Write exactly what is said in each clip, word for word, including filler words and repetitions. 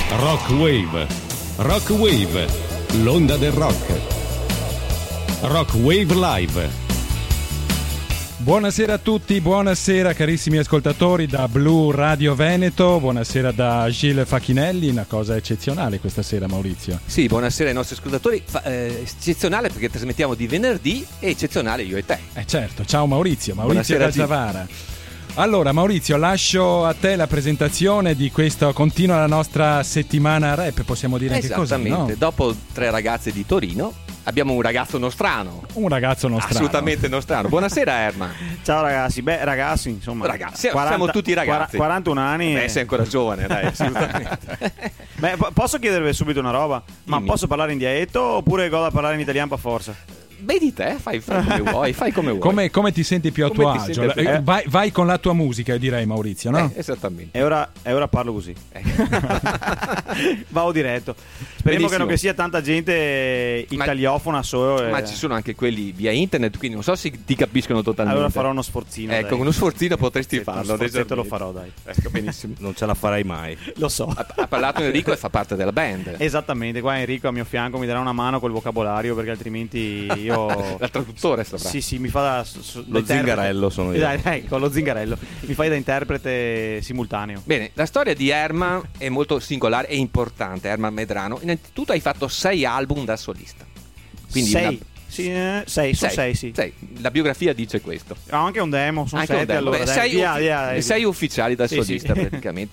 Rock Wave. Rock Wave, l'onda del rock. Rock Wave Live. Buonasera a tutti, buonasera carissimi ascoltatori da Blu Radio Veneto, buonasera da Gilles Facchinelli, una cosa eccezionale questa sera, Maurizio. Sì, buonasera ai nostri ascoltatori, Fa, eh, eccezionale perché trasmettiamo di venerdì e eccezionale io e te. Eh certo, ciao Maurizio, Maurizio Gazzavara. Allora Maurizio, lascio a te la presentazione di questo, continua la nostra settimana rap, possiamo dire anche così, no? Esattamente, dopo tre ragazze di Torino abbiamo un ragazzo nostrano. Un ragazzo nostrano. Assolutamente nostrano. Buonasera Erma. Ciao ragazzi, beh ragazzi, insomma. Ragazzi, quaranta, siamo tutti ragazzi. quarantuno anni. Beh, sei ancora giovane, dai, assolutamente. Beh, posso chiedervi subito una roba? Ma Dimmi. Posso parlare in dialetto oppure goda parlare in italiano per forza? Vedi te, fai, fai come vuoi, fai come vuoi. Come, come ti senti più a tuo agio? Più... Eh, vai, vai con la tua musica, io direi, Maurizio, no? Eh, esattamente. E ora, e ora parlo così. Eh. Vado diretto. Speriamo che non che sia tanta gente italiofona solo. Ma eh. ci sono anche quelli via internet, quindi non so se ti capiscono totalmente. Allora farò uno sforzino. Ecco, dai. uno sforzino potresti Sì, farlo. Uno sforzetto lo farò, dai. Ecco, benissimo. Non ce la farai mai. Lo so. Ha, ha parlato Enrico e fa parte della band. Esattamente, qua Enrico a mio fianco mi darà una mano col vocabolario perché altrimenti io... La traduttore saprà. Sì, sì, mi fa da... So, Lo zingarello sono io. Dai, ecco, lo zingarello. Mi fai da interprete simultaneo. Bene, la storia di Erma è molto singolare e importante. Erma Medrano, innanzitutto hai fatto sei album da solista. Quindi sei? una... Sì, eh, sei, sono sei, sì. sei. La biografia dice questo. Ho anche un demo, sono Anche un sette demo. allora. Beh, dai, sei, via, uffi- via, via. sei ufficiali da Sì, solista sì. praticamente.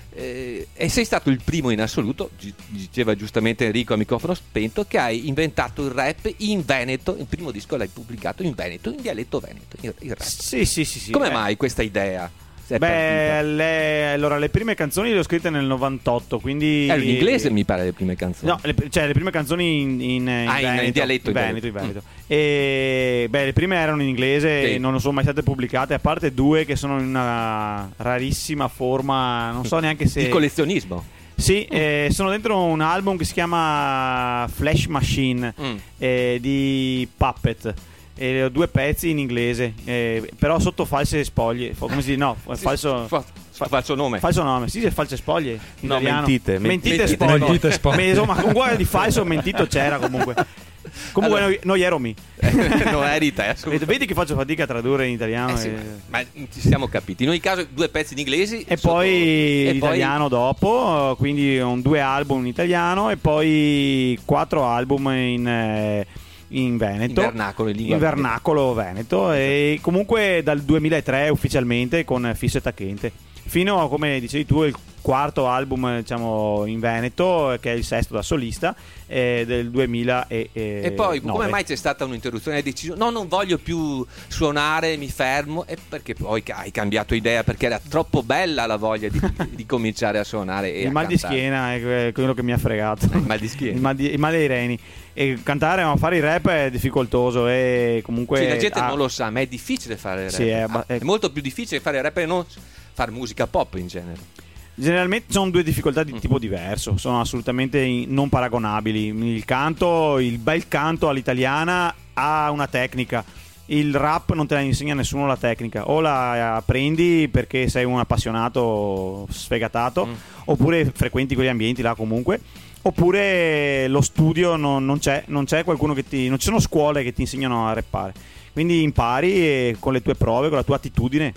Eh, e sei stato il primo in assoluto, gi- diceva giustamente Enrico a microfono spento, che hai inventato il rap in Veneto. Il primo disco l'hai pubblicato in Veneto, in dialetto veneto, il, il rap. Sì, sì, sì, sì. Come eh. mai questa idea? Si è Beh, partita? le, allora le prime canzoni le ho scritte nel novantotto, quindi... Era in inglese mi pare le prime canzoni. No, le, cioè le prime canzoni in, in, in, Ah, in- in Veneto, dialetto, in in Veneto, in dialetto. Veneto. E beh, le prime erano in inglese Sì. e non sono mai state pubblicate, a parte due che sono in una rarissima forma, non so neanche se... Il collezionismo. Sì, eh, sono dentro un album che si chiama Flash Machine Mm. eh, di Puppet. E ho due pezzi in inglese, eh, però sotto false spoglie. Come si dice? No, falso. Fa- fa- falso nome. Falso nome, sì, false spoglie. In No, italiano. mentite, mentite, mentite, spoglie. mentite spoglie. Ma, insomma, con guarda di falso mentito c'era comunque. Comunque, Allora- noi, noi ero mi. Non eri te, assolutamente. Vedi che faccio fatica a tradurre in italiano. Eh sì, e... ma ci siamo capiti. In ogni caso, due pezzi in inglese E sotto- poi e l'italiano dopo, quindi ho due album in italiano e poi quattro album in, eh, in Veneto. In vernacolo, in lingua In vernacolo veneto. E comunque dal duemilatré ufficialmente con Fisso e Tacchente. Fino a, come dicevi tu, il quarto album diciamo in Veneto, che è il sesto da solista, eh, del duemila e E poi come mai c'è stata un'interruzione? Hai deciso no, non voglio più suonare, mi fermo. E perché poi hai cambiato idea? Perché era troppo bella la voglia di, di cominciare a suonare e il a mal di cantare. schiena è quello che mi ha fregato. Il mal di schiena. Il mal, di- il mal dei reni. E cantare, ma fare il rap è difficoltoso e comunque Sì, la gente ah, non lo sa, ma è difficile fare rap. Sì, è Ah, abba- è molto più difficile fare rap e non fare musica pop in genere. generalmente sono due difficoltà di tipo diverso, sono assolutamente in- non paragonabili. Il canto, il bel canto all'italiana ha una tecnica. Il rap non te la insegna nessuno la tecnica, o la apprendi perché sei un appassionato sfegatato, Mm. oppure frequenti quegli ambienti là comunque, oppure lo studio non, non c'è, non c'è qualcuno che ti, non ci sono scuole che ti insegnano a rappare. Quindi impari e con le tue prove, con la tua attitudine,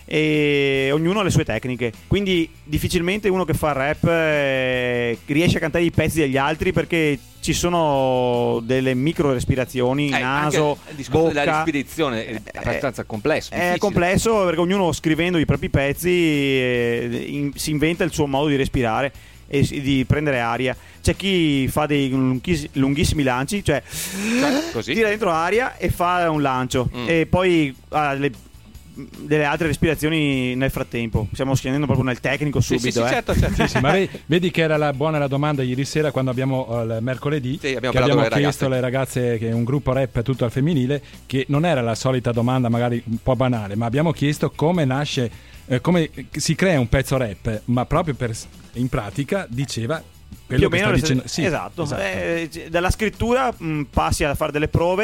e ognuno ha le sue tecniche, quindi difficilmente uno che fa rap eh, riesce a cantare i pezzi degli altri perché ci sono delle micro respirazioni, Eh, naso, anche il discorso bocca. della respirazione è abbastanza complesso, È difficile. complesso perché ognuno scrivendo i propri pezzi eh, in- si inventa il suo modo di respirare e si- di prendere aria. C'è chi fa dei lunghis- lunghissimi lanci, cioè Cioè, così? tira dentro aria e fa un lancio Mm. e poi ha le- delle altre respirazioni nel frattempo. Stiamo scendendo proprio nel tecnico Sì, subito. sì, sì, eh. certo, certo. Sì, ma vedi, vedi che era la, buona la domanda ieri sera quando abbiamo eh, il mercoledì Sì, abbiamo che parlato abbiamo alle chiesto ragazze. alle ragazze che è un gruppo rap tutto al femminile, che non era la solita domanda magari un po' banale, ma abbiamo chiesto come nasce eh, come si crea un pezzo rap, ma proprio per in pratica diceva quello Più o che meno sta le- dicendo. Sì, esatto, esatto. Eh, c- dalla scrittura mh, passi a fare delle prove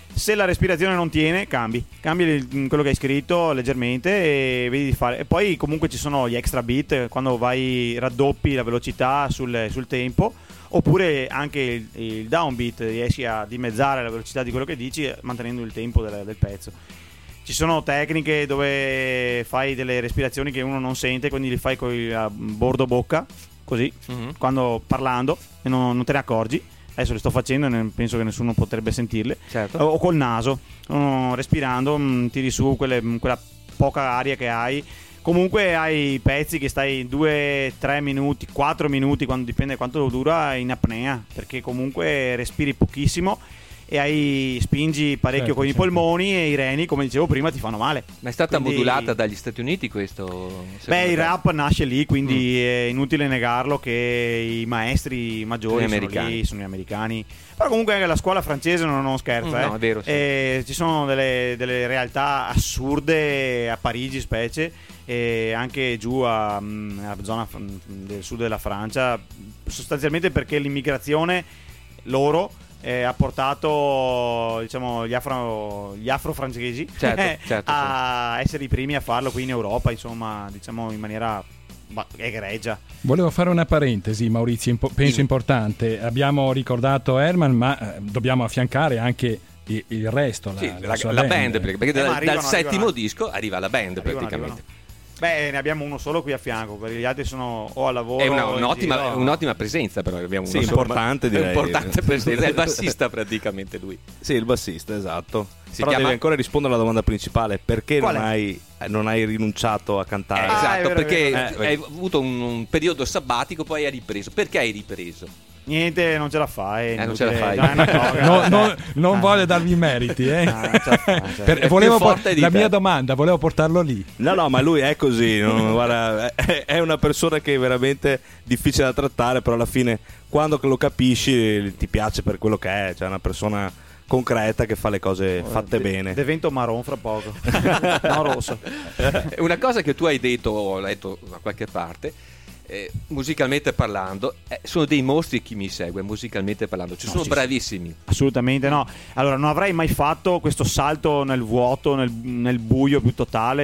Se la respirazione non tiene, cambi, cambi il- quello che hai scritto leggermente e vedi di fare. E poi comunque ci sono gli extra beat quando vai raddoppi la velocità sul, sul tempo, oppure anche il, il downbeat, riesci a dimezzare la velocità di quello che dici mantenendo il tempo del, del pezzo. Ci sono tecniche dove fai delle respirazioni che uno non sente, quindi li fai con il bordo bocca, così, Mhm. quando parlando e non, non te ne accorgi. Adesso le sto facendo e ne- penso che nessuno potrebbe sentirle. Certo. O col naso, mm, respirando, mm, tiri su quelle- mm, quella poca aria che hai. Comunque hai pezzi che stai due tre minuti, quattro minuti, quando dipende quanto dura, in apnea, perché comunque respiri pochissimo e hai spingi parecchio Certo, con i certo. polmoni, e i reni, come dicevo prima, ti fanno male. Ma è stata Quindi- modulata dagli Stati Uniti questo? Beh, secondo il te? rap nasce lì, quindi è inutile negarlo che i maestri maggiori Sono gli sono, americani. lì, sono gli americani. Però comunque anche la scuola francese non, non scherza. Mm, eh. no, è vero, sì. E ci sono delle, delle realtà assurde a Parigi, specie, e anche giù a, mm, alla zona f- del sud della Francia, sostanzialmente perché l'immigrazione loro eh, ha portato, diciamo, gli afro, gli afro-francesi Certo, eh, certo, a essere i primi a farlo qui in Europa, insomma, diciamo in maniera ba- egregia. Volevo fare una parentesi, Maurizio, impo- penso Dimmi. importante. Abbiamo ricordato Herman, ma eh, dobbiamo affiancare anche i- il resto. La, Sì, la la, sua la band. band, perché, perché Eh, ma dal, arrivano, dal settimo arrivano. disco arriva la band Arrivano, praticamente. arrivano. Beh, ne abbiamo uno solo qui a fianco, perché gli altri sono o al lavoro È una- o in un'ottima, giro. un'ottima presenza, però abbiamo Sì, uno solo, importante, ma- direi. importante presenza, è il bassista praticamente lui. Sì, il bassista, esatto. Si Però chiama- devi ancora rispondere alla domanda principale: perché Qual non è? hai, non hai rinunciato a Eh, cantare? Ah, è esatto, vero, è perché vero. Eh, hai avuto un, un periodo sabbatico, poi hai ripreso. Perché hai ripreso? Niente, non ce la fai. Eh, non ce la inutile. fai. Dai, una cosa. No, no, non Ah. voglio darvi i meriti, eh. Ah, non ce la fai, cioè. Per- È volevo più forte por- di la te. mia domanda, volevo portarlo lì. No, no, ma lui è così. non- guarda, è, è una persona che è veramente difficile da trattare, però alla fine, quando lo capisci, ti piace per quello che è. Cioè, è una persona concreta che fa le cose fatte De- bene. Divento marron fra poco. No, rosso. Una cosa che tu hai detto, ho letto da qualche parte, eh, musicalmente parlando, eh, sono dei mostri chi mi segue, musicalmente parlando, ci No, sono sì, bravissimi. Assolutamente no. Allora, non avrei mai fatto questo salto nel vuoto, nel, nel buio più totale,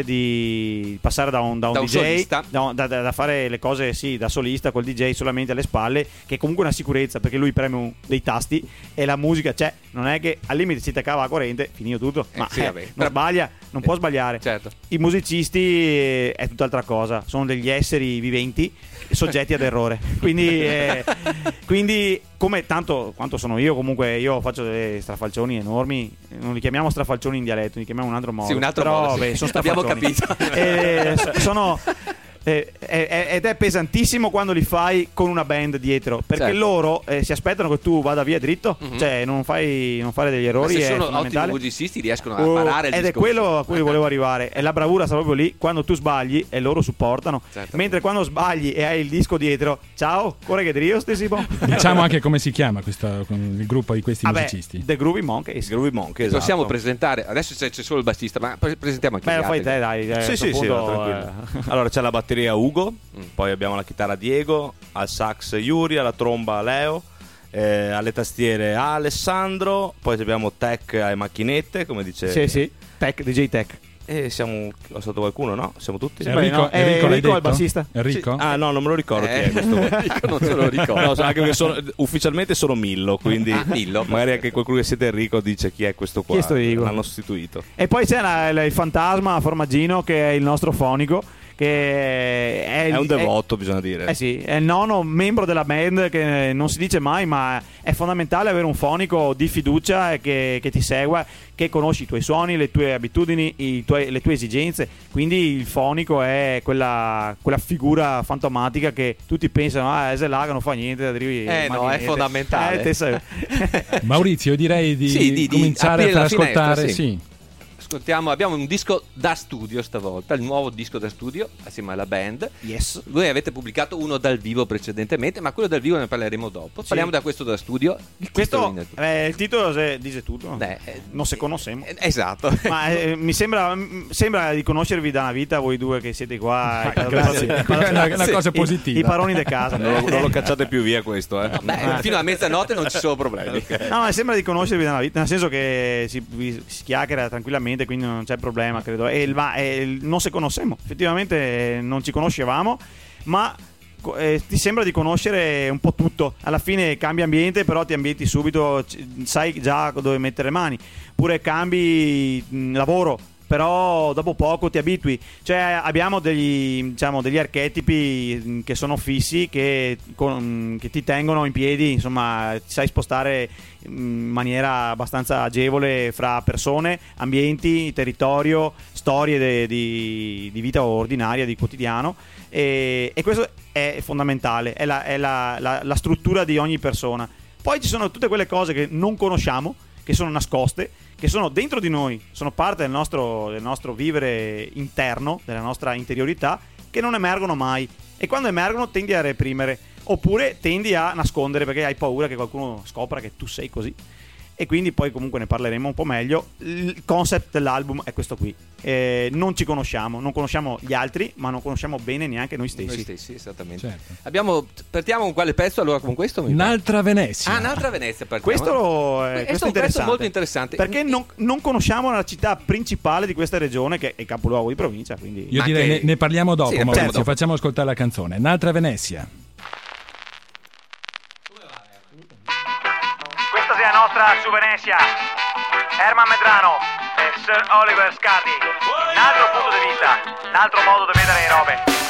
di passare da un, da un Da un D J, solista. da, da- da fare le cose, sì, da solista col D J solamente alle spalle, che è comunque una sicurezza, perché lui preme un- dei tasti e la musica c'è. Non è che al limite si attaccava la corrente, finito tutto. Eh, Ma sì, eh, vabbè. non Però- sbaglia, non eh, può sbagliare. Certo. I musicisti eh, è tutt'altra cosa, sono degli esseri viventi soggetti ad errore. Quindi, eh, quindi come tanto quanto sono io, comunque io faccio delle strafalcioni enormi, non li chiamiamo strafalcioni in dialetto, li chiamiamo in un altro modo. Sì, un altro Però, modo, sì. vabbè, sono Abbiamo strafalcioni. capito. Eh, so- sono eh, è- è- ed è pesantissimo quando li fai con una band dietro, perché Certo. loro eh, si aspettano che tu vada via dritto, Mhm. cioè non fai non fare degli Ma errori, se è sono ottimi fondamentale. musicisti riescono a Oh, parare il ed è discorso. quello a cui volevo arrivare, e la bravura sta proprio lì quando tu sbagli e loro supportano. Certo. Mentre quando sbagli e hai il disco dietro, ciao, corre che drio stessi po'. Diciamo anche come si chiama questo, il gruppo di questi Vabbè, musicisti. The Groovy Monkeys. Groovy Monkey, esatto. Possiamo presentare, adesso c'è c'è solo il bassista, ma pre- presentiamo anche Beh, gli lo fai altri. te, dai. eh, a Sì, questo sì, sì, punto, tranquillo. eh. Allora c'è la batteria Ugo, Mm. poi abbiamo la chitarra Diego, al sax Yuri, alla tromba Leo, eh, alle tastiere Alessandro, poi abbiamo Tech alle macchinette, come dice. Sì, sì. Tech, D J Tech. E siamo. Ho stato qualcuno, no? Siamo tutti? Sì, Enrico, no, eh, Enrico l'hai Enrico è il detto? bassista. Enrico? Sì. Ah, no, non me lo ricordo chi Eh, è questo. Enrico non se lo ricordo. No, so anche perché sono- ufficialmente sono Millo, quindi Ah, Millo. magari anche qualcuno che siete Enrico dice chi è questo qua. Chi è sto Diego? L'hanno sostituito. E poi c'è la- la- il fantasma Formaggino, che è il nostro fonico, che è, È un il- devoto, bisogna dire. Eh sì, è il nono membro della band, che non si dice mai, ma è fondamentale avere un fonico di fiducia e che, che ti segua, che conosci i tuoi suoni, le tue abitudini, i tuoi- le tue esigenze. Quindi il fonico è quella, quella figura fantomatica che tutti pensano, ah, è là che non fa niente, arrivi, Eh, ma no, è niente. fondamentale. Eh, te sai. Maurizio, io direi di, Sì, di- di cominciare aprire a far la finestra, ascoltare. sì. Sì. ascoltiamo, abbiamo un disco da studio stavolta, il nuovo disco da studio assieme alla band. Yes. Voi avete pubblicato uno dal vivo precedentemente, ma quello dal vivo ne parleremo dopo. Sì. Parliamo da questo da studio. Il Questo titolo, eh, il titolo se- dice tutto. Beh, eh, non se conosciamo. eh, esatto. Ma eh, mi sembra, m- sembra di conoscervi da una vita voi due che siete qua. Ah, grazie. È una, una Sì. cosa I, positiva. i paroni di casa. Non lo, non lo cacciate più via questo, eh. Beh, fino a mezzanotte non ci sono problemi. No, ma sembra di conoscervi da una vita, nel senso che si, vi- si chiacchiera tranquillamente, quindi non c'è problema, credo. E il, ma, e il- non se conosciamo, effettivamente eh, non ci conoscevamo, ma co- eh, ti sembra di conoscere un po' tutto. Alla fine cambi ambiente, però ti ambienti subito, c- sai già dove mettere le mani. Pure cambi mh, lavoro, però dopo poco ti abitui. Cioè abbiamo degli, diciamo, degli archetipi mh, che sono fissi, che, con- che ti tengono in piedi, insomma ti sai spostare in maniera abbastanza agevole fra persone, ambienti, territorio, storie de- di, di vita ordinaria, di quotidiano, e, e questo è fondamentale, è, la, è la- la- la struttura di ogni persona. Poi ci sono tutte quelle cose che non conosciamo, che sono nascoste, che sono dentro di noi, sono parte del nostro, del nostro vivere interno, della nostra interiorità, che non emergono mai, e quando emergono tendi a reprimere, oppure tendi a nascondere perché hai paura che qualcuno scopra che tu sei così. E quindi poi comunque ne parleremo un po' meglio. Il concept dell'album è questo qui. Eh, non ci conosciamo, non conosciamo gli altri, ma non conosciamo bene neanche noi stessi. Noi stessi, esattamente. Certo. Abbiamo, partiamo con quale pezzo allora con questo? mi pare? Un'altra Venezia. Ah, un'altra Venezia partiamo. Questo, Questo eh, questo è è un pezzo interessante, molto interessante. perché non, non conosciamo la città principale di questa regione, che è il capoluogo di provincia, quindi Io Ma direi che- ne, ne parliamo dopo, Sì, ne Maurizio, parliamo dopo. facciamo ascoltare la canzone. Un'altra Venezia. Questa sia la nostra su Venezia. Herman Medrano e Sir Oliver Scardi. Un altro punto di vista, un altro modo di vedere le robe.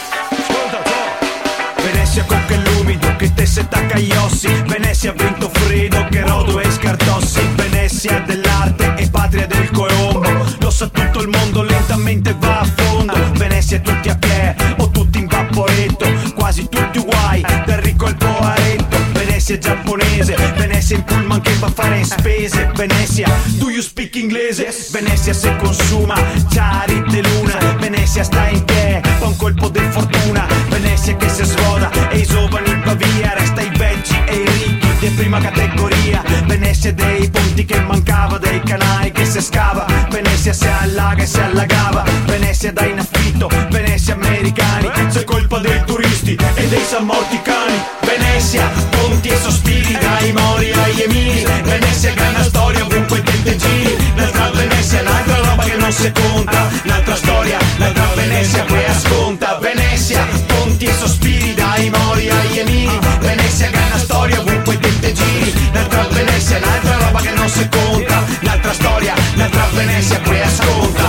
Venezia con che l'umido che te se tacca gli ossi. Venezia vento freddo che rodo e scartossi. Venezia dell'arte e patria del colombo. Lo sa tutto il mondo, lentamente va a fondo. Venezia tutti a piedi o tutti in vaporetto, quasi tutti uguali, dal ricco al poaretto. Venezia giapponese, Venezia in pullman che fa fare spese. Venezia, do you speak inglese? Venezia se consuma, ciari de luna. Venezia sta in piedi, fa un colpo di fortuna. Venezia che si svuota e i giovani in Pavia. Resta i vecchi e i ricchi di prima categoria. Venezia dei ponti che mancava, dei canali che si scava. Venezia si allaga e si allagava. Venezia da in affitto, Venezia americani. Se colpa dei turisti e dei sammorticani. Venezia, ponti e sospiri, dai Mori agli Emiri. Venezia che ha una storia ovunque te te giri. L'altra Venezia, l'altra roba che non si conta. L'altra storia, l'altra Venezia che asconta. Venezia, ponti e sospiri, dai Mori agli Emiri. Venezia che ha una storia ovunque te te giri. L'altra Venezia, l'altra roba che non si conta. L'altra storia, l'altra Venezia che asconta.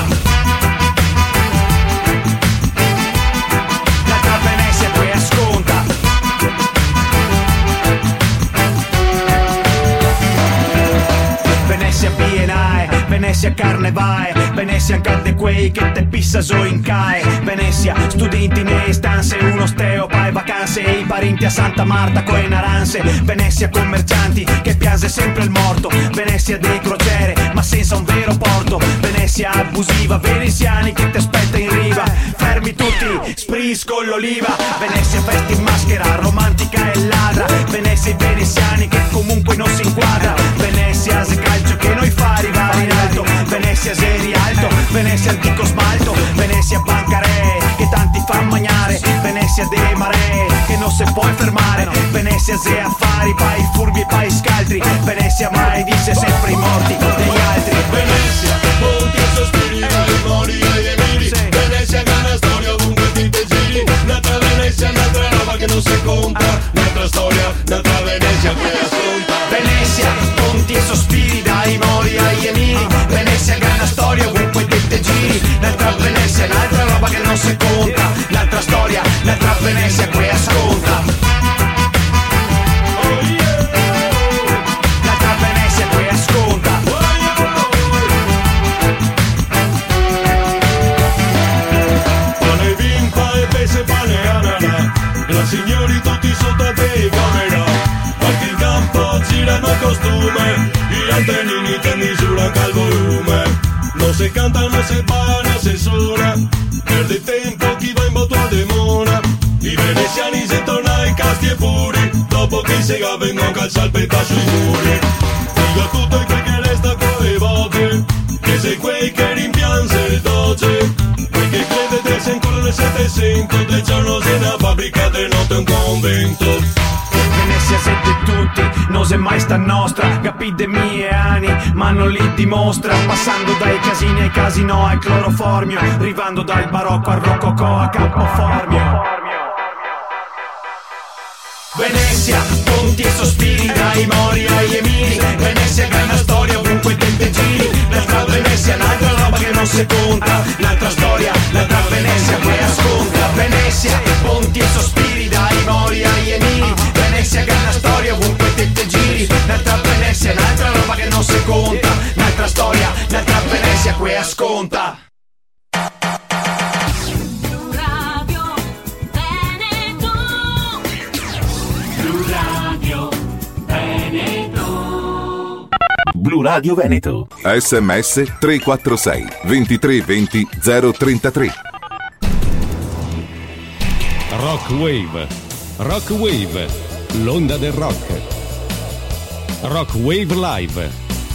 L'altra Venezia che asconta. Venezia Biennale, Venezia Carnevale, Venezia cade quei che te pissa so in cae. Venezia, studenti ne stanze, uno steo, pai vacanze e i parenti a Santa Marta coi naranze. Venezia commercianti che piange sempre il morto. Venezia dei crociere ma senza un vero porto. Venezia abusiva, veneziani che ti aspetta in riva. Fermi tutti, spris con l'oliva. Venezia festa in maschera, romantica e ladra. Venezia i veneziani che comunque non si inquadra. Venezia se calcio che noi fa arrivare in alto. Venezia se rialto, Venezia antico smalto. Venezia bancarè che tanti fa mangiare. Venezia dei maree che non si può fermare. Venezia se affari, pai furbi e pai scaltri. Venezia mai dice sempre i morti degli altri. Venezia, ponti e sospiri, dai Mori agli Emiri. Venezia che ha una storia ovunque ti te giri. Un'altra Venezia, un'altra roba che non si compra. Un'altra storia, un'altra Venezia che ascolta. Venezia, ponti e sospiri, dai Mori agli Emiri. Venezia che ha una storia ovunque te te giri. L'altra Venezia, l'altra roba che non si conta. L'altra storia, l'altra Venezia che ascolta. L'altra Venezia che ascolta. se canta, no se para, no se suona. Perde tempo chi va in moto a demona. I veneziani sentono ai casti e furi, dopo che si vengono calza il petto sui muri. Dico a tutto quel che resta con le volte, che sei quei che rimpianse il doce, quei che credete se ancora nel settecento, del giorno se una fabbrica, del notte un convento. Venezia sente tutti, non se mai sta nostra, capite mie ani, ma non li dimostra, passando dai casini ai casino al cloroformio, arrivando dal barocco al rococò a Campoformio. Venezia, ponti e sospiri, dai Mori ai Emiri, Venezia che è una storia ovunque te te giri, l'altra Venezia, un'altra roba che non si conta, l'altra storia, l'altra Venezia che ascolta. Venezia, ponti e sospiri, dai Mori ai Emiri, Venezia che è una storia ovunque te te giri, l'altra Venezia, un'altra roba che non si conta, l'altra storia, l'altra Venezia che ascolta. Blu Radio Veneto. sms tre quattro sei ventitré venti zero trentatré. Rock Wave. Rock Wave. L'onda del rock. Rock Wave Live.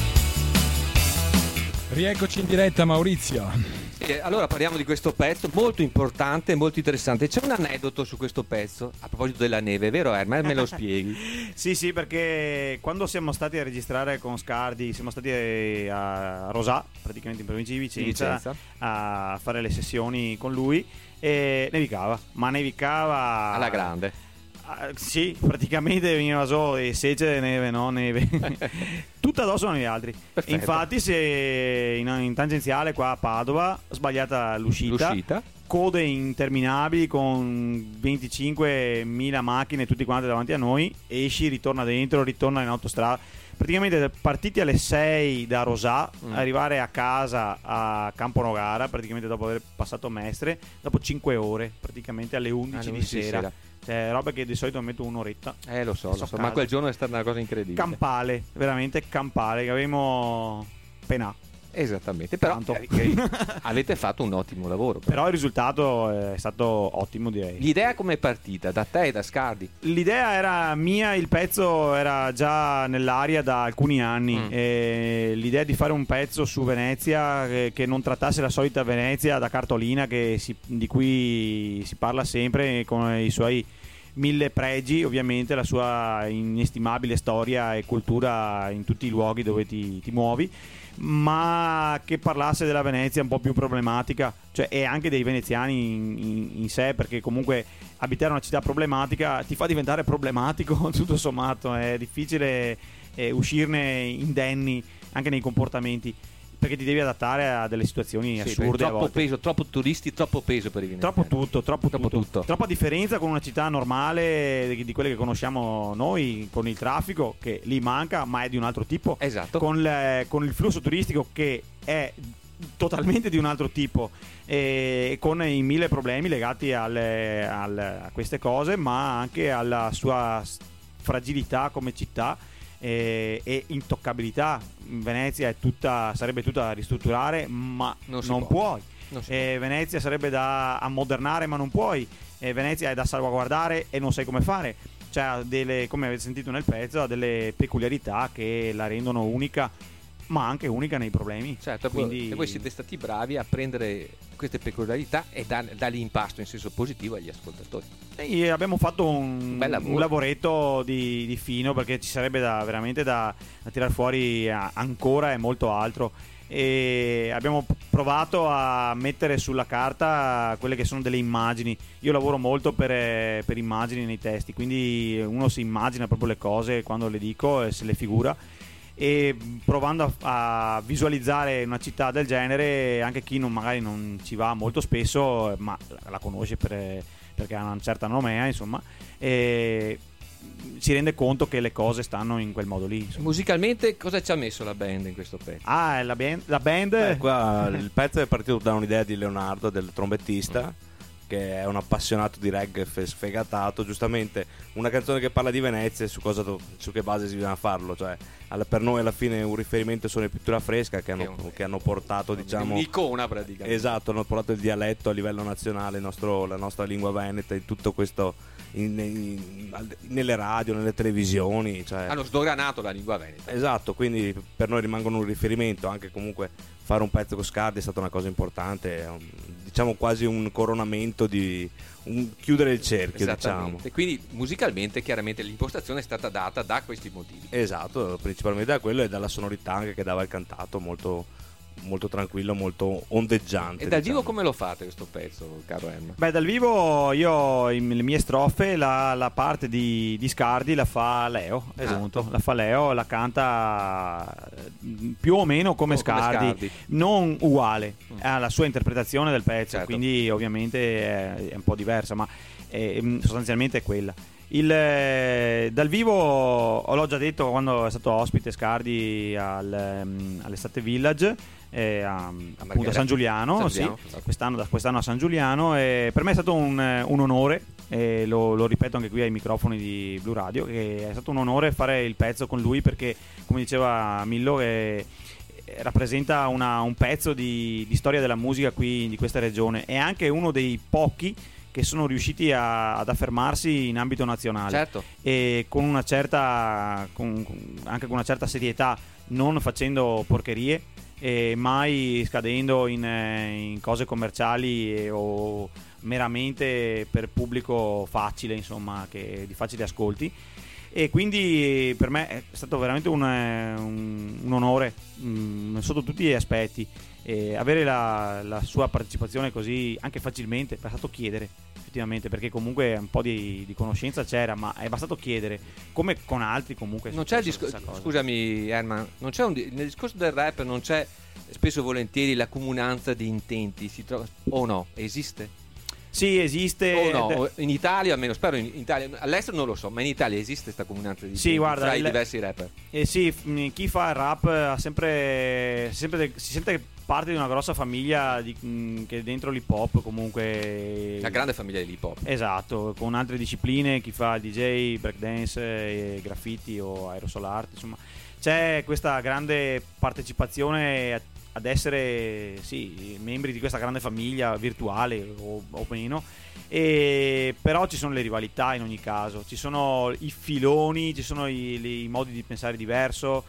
Rieccoci in diretta, Maurizio. Eh, allora parliamo di questo pezzo molto importante, molto interessante. C'è un aneddoto su questo pezzo a proposito della neve, vero Erma? Me lo spieghi? Sì, sì, perché quando siamo stati a registrare con Scardi, siamo stati a Rosà, praticamente in provincia di Vicenza, Di Vicenza. a fare le sessioni con lui, e nevicava, ma nevicava Alla grande. Ah, sì, praticamente veniva solo e sece e neve, no neve. Tutta addosso agli altri. Perfetto. Infatti se in, in tangenziale qua a Padova, sbagliata l'uscita, L'uscita. code interminabili con venticinquemila macchine tutti quanti davanti a noi, esci, ritorna dentro, ritorna in autostrada. Praticamente partiti alle sei da Rosà, Mm. arrivare a casa a Camponogara, praticamente dopo aver passato Mestre, dopo cinque ore, praticamente alle undici Alle di undici di sera. sera. Cioè, roba che di solito metto un'oretta. Eh lo so, lo So so, ma caldo. quel giorno è stata una cosa incredibile. Campale, veramente campale, che avevamo penà. Esattamente, però Tanto. eh, eh, avete fatto un ottimo lavoro. però. Però il risultato è stato ottimo, direi. L'idea com'è partita? Da te e da Scardi? L'idea era mia, il pezzo era già nell'aria da alcuni anni. Mm. E l'idea di fare un pezzo su Venezia che, che non trattasse la solita Venezia da cartolina che si- di cui si parla sempre, con i suoi mille pregi, ovviamente la sua inestimabile storia e cultura in tutti i luoghi dove ti, ti muovi, ma che parlasse della Venezia un po' più problematica, cioè, e anche dei veneziani in, in- in sé, perché comunque abitare una città problematica ti fa diventare problematico tutto sommato, è difficile eh, uscirne indenni anche nei comportamenti, perché ti devi adattare a delle situazioni Sì, assurde perché a troppo volte. peso, troppo turisti, troppo peso per i veneziani. Troppo tutto, troppo, Troppo tutto. tutto. Troppa differenza con una città normale di, di quelle che conosciamo noi, con il traffico che lì manca, ma è di un altro tipo. Esatto. Con, le- con il flusso turistico che è totalmente di un altro tipo, e con i mille problemi legati alle- al- a queste cose, ma anche alla sua s- fragilità come città e, e intoccabilità. Venezia è tutta, sarebbe tutta da ristrutturare, ma Non non, si può. puoi. Non si Eh, Venezia sarebbe da ammodernare, ma non puoi. Eh, Venezia è da salvaguardare e non sai come fare. Cioè, ha delle, come avete sentito nel pezzo, ha delle peculiarità che la rendono unica, ma anche unica nei problemi. Certo, Quindi- e voi siete stati bravi a prendere queste peculiarità e dar- dargli impasto in senso positivo agli ascoltatori. E abbiamo fatto un, Bel lavoro. un lavoretto di, di fino, perché ci sarebbe da, veramente da, da tirar fuori a- ancora e molto altro. E abbiamo provato a mettere sulla carta quelle che sono delle immagini. Io lavoro molto per, eh, per immagini nei testi, quindi uno si immagina proprio le cose quando le dico e se le figura, e provando a, a visualizzare una città del genere, anche chi non, magari non ci va molto spesso, ma la, la conosce per, perché ha una certa nomea, insomma, e si rende conto che le cose stanno in quel modo lì, insomma. Musicalmente cosa ci ha messo la band in questo pezzo? Ah, la band, la band Beh, qua il pezzo è partito da un'idea di Leonardo, del trombettista, che è un appassionato di reggae fe- sfegatato, giustamente una canzone che parla di Venezia, su cosa do- su che base si bisogna farlo, cioè alla- per noi alla fine un riferimento sono i Pittura Fresca che hanno, che hanno portato, diciamo, un'icona praticamente. esatto, hanno portato il dialetto a livello nazionale, il nostro- la nostra lingua veneta in tutto questo, in- in- nelle radio, nelle televisioni, cioè, Hanno sdoganato la lingua veneta. esatto, quindi per noi rimangono un riferimento, anche comunque fare un pezzo con Scardi è stata una cosa importante, è un- diciamo quasi un coronamento di un chiudere il cerchio, diciamo. Esattamente. Quindi musicalmente chiaramente l'impostazione è stata data da questi motivi. Esatto, principalmente da quello e dalla sonorità anche che dava il cantato, molto, molto tranquillo, molto ondeggiante. E dal diciamo. vivo come lo fate questo pezzo, caro Emma? Beh, dal vivo io in- le mie strofe, la, la parte di, di Scardi la fa Leo, esatto, la fa Leo, la canta eh, più o meno come, Oh, come Scardi, Scardi. non uguale, ha la sua interpretazione del pezzo, Certo. quindi ovviamente è, è un po' diversa, ma è- sostanzialmente è quella. Il, eh, dal vivo oh, l'ho già detto quando è stato ospite Scardi al, ehm, all'Estate Village, eh, a, appunto a San Giuliano, San sì, Giuliano, esatto. quest'anno, da quest'anno a San Giuliano, e per me è stato un, un onore, e lo, lo ripeto anche qui ai microfoni di Blu Radio, che è stato un onore fare il pezzo con lui perché, come diceva Millo, eh, rappresenta una- un pezzo di, di storia della musica qui di questa regione, è anche uno dei pochi che sono riusciti a- ad affermarsi in ambito nazionale, Certo. e con una certa con- con- anche con una certa serietà, non facendo porcherie e mai scadendo in, eh, in cose commerciali e- o meramente per pubblico facile, insomma, che di facili ascolti. E quindi per me è stato veramente un, eh, un- un onore, mm, sotto tutti gli aspetti, e avere la, la sua partecipazione così anche facilmente. È bastato chiedere, effettivamente, perché comunque un po' di, di conoscenza c'era, ma è bastato chiedere, come con altri comunque. è Non c'è il successo disco- la stessa cosa. scusami Herman, non c'è un di- nel discorso del rap non c'è spesso e volentieri la comunanza di intenti, si trova o no? Esiste? Sì, esiste. O no? O in Italia almeno, spero in Italia, all'estero non lo so, ma in Italia esiste questa comunanza di Sì, intenti guarda, tra i il- diversi rapper. Eh sì, f- chi fa il rap ha sempre, sempre si sente parte di una grossa famiglia di- mh, che è dentro l'hip hop comunque. La grande famiglia dell'hip hop. Esatto, con altre discipline, chi fa il D J, breakdance, eh, graffiti o aerosol art, insomma c'è questa grande partecipazione a- ad essere, sì, membri di questa grande famiglia virtuale o, o meno. E però ci sono le rivalità in ogni caso, ci sono i filoni, ci sono i, i modi di pensare diverso.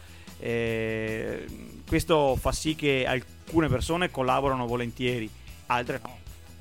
Eh, questo fa sì che alcune persone collaborano volentieri, altre no.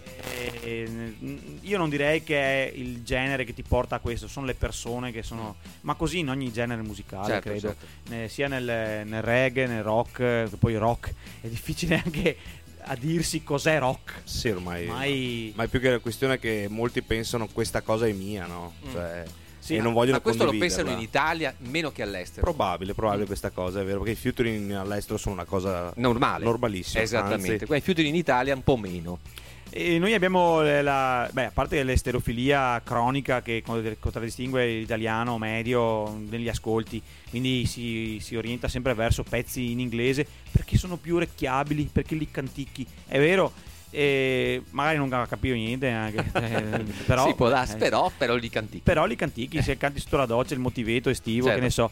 Eh, io non direi che è il genere che ti porta a questo, sono le persone che sono, ma così in ogni genere musicale, Certo, credo. certo. Eh, sia nel, nel reggae, nel rock, che poi rock è difficile anche a dirsi cos'è rock. Sì, ormai. Mai- Ma è più che la questione che molti pensano questa cosa è mia, no? Mm. Cioè, Sì, e non vogliono Ma questo lo condividerla. pensano in Italia meno che all'estero. Probabile, probabile questa cosa, è vero, perché i featuring all'estero sono una cosa Normale. normalissima. Esattamente. anzi. Qua i featuring in Italia un po' meno. E noi abbiamo la, beh, a parte l'esterofilia cronica che contraddistingue l'italiano medio negli ascolti, quindi si, si orienta sempre verso pezzi in inglese perché sono più orecchiabili, perché li canticchi. È vero, eh, magari non capivo niente anche, eh, però, Sì, può darsi, eh, però, però li canticchi. però li canticchi, se canti sotto la doccia, il motivetto estivo, Certo. che ne so.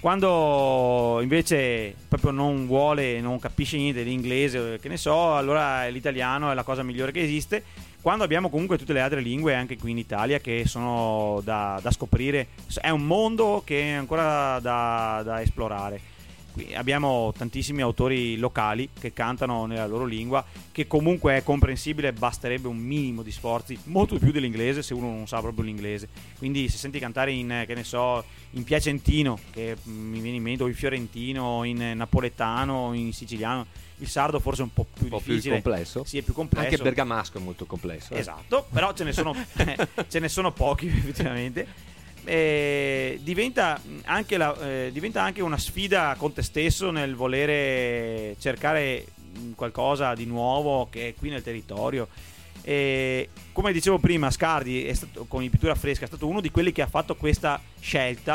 Quando invece proprio non vuole, non capisce niente dell'inglese, che ne so, allora l'italiano è la cosa migliore che esiste. Quando abbiamo comunque tutte le altre lingue anche qui in Italia che sono da, da scoprire, è un mondo che è ancora da, da esplorare. Qui abbiamo tantissimi autori locali che cantano nella loro lingua, che comunque è comprensibile, basterebbe un minimo di sforzi, molto più dell'inglese se uno non sa proprio l'inglese. Quindi se senti cantare in, che ne so, in piacentino, che mi viene in mente, o in fiorentino, in napoletano, in siciliano, il sardo forse è un po' più un po' più difficile. complesso. Sì, è più complesso. Anche il bergamasco è molto complesso. eh. Esatto, però ce ne sono, ce ne sono pochi effettivamente. Eh, diventa, anche la, eh, diventa anche una sfida con te stesso nel volere cercare qualcosa di nuovo che è qui nel territorio. E, come dicevo prima, Scardi è stato, con i Pittura Fresca, è stato uno di quelli che ha fatto questa scelta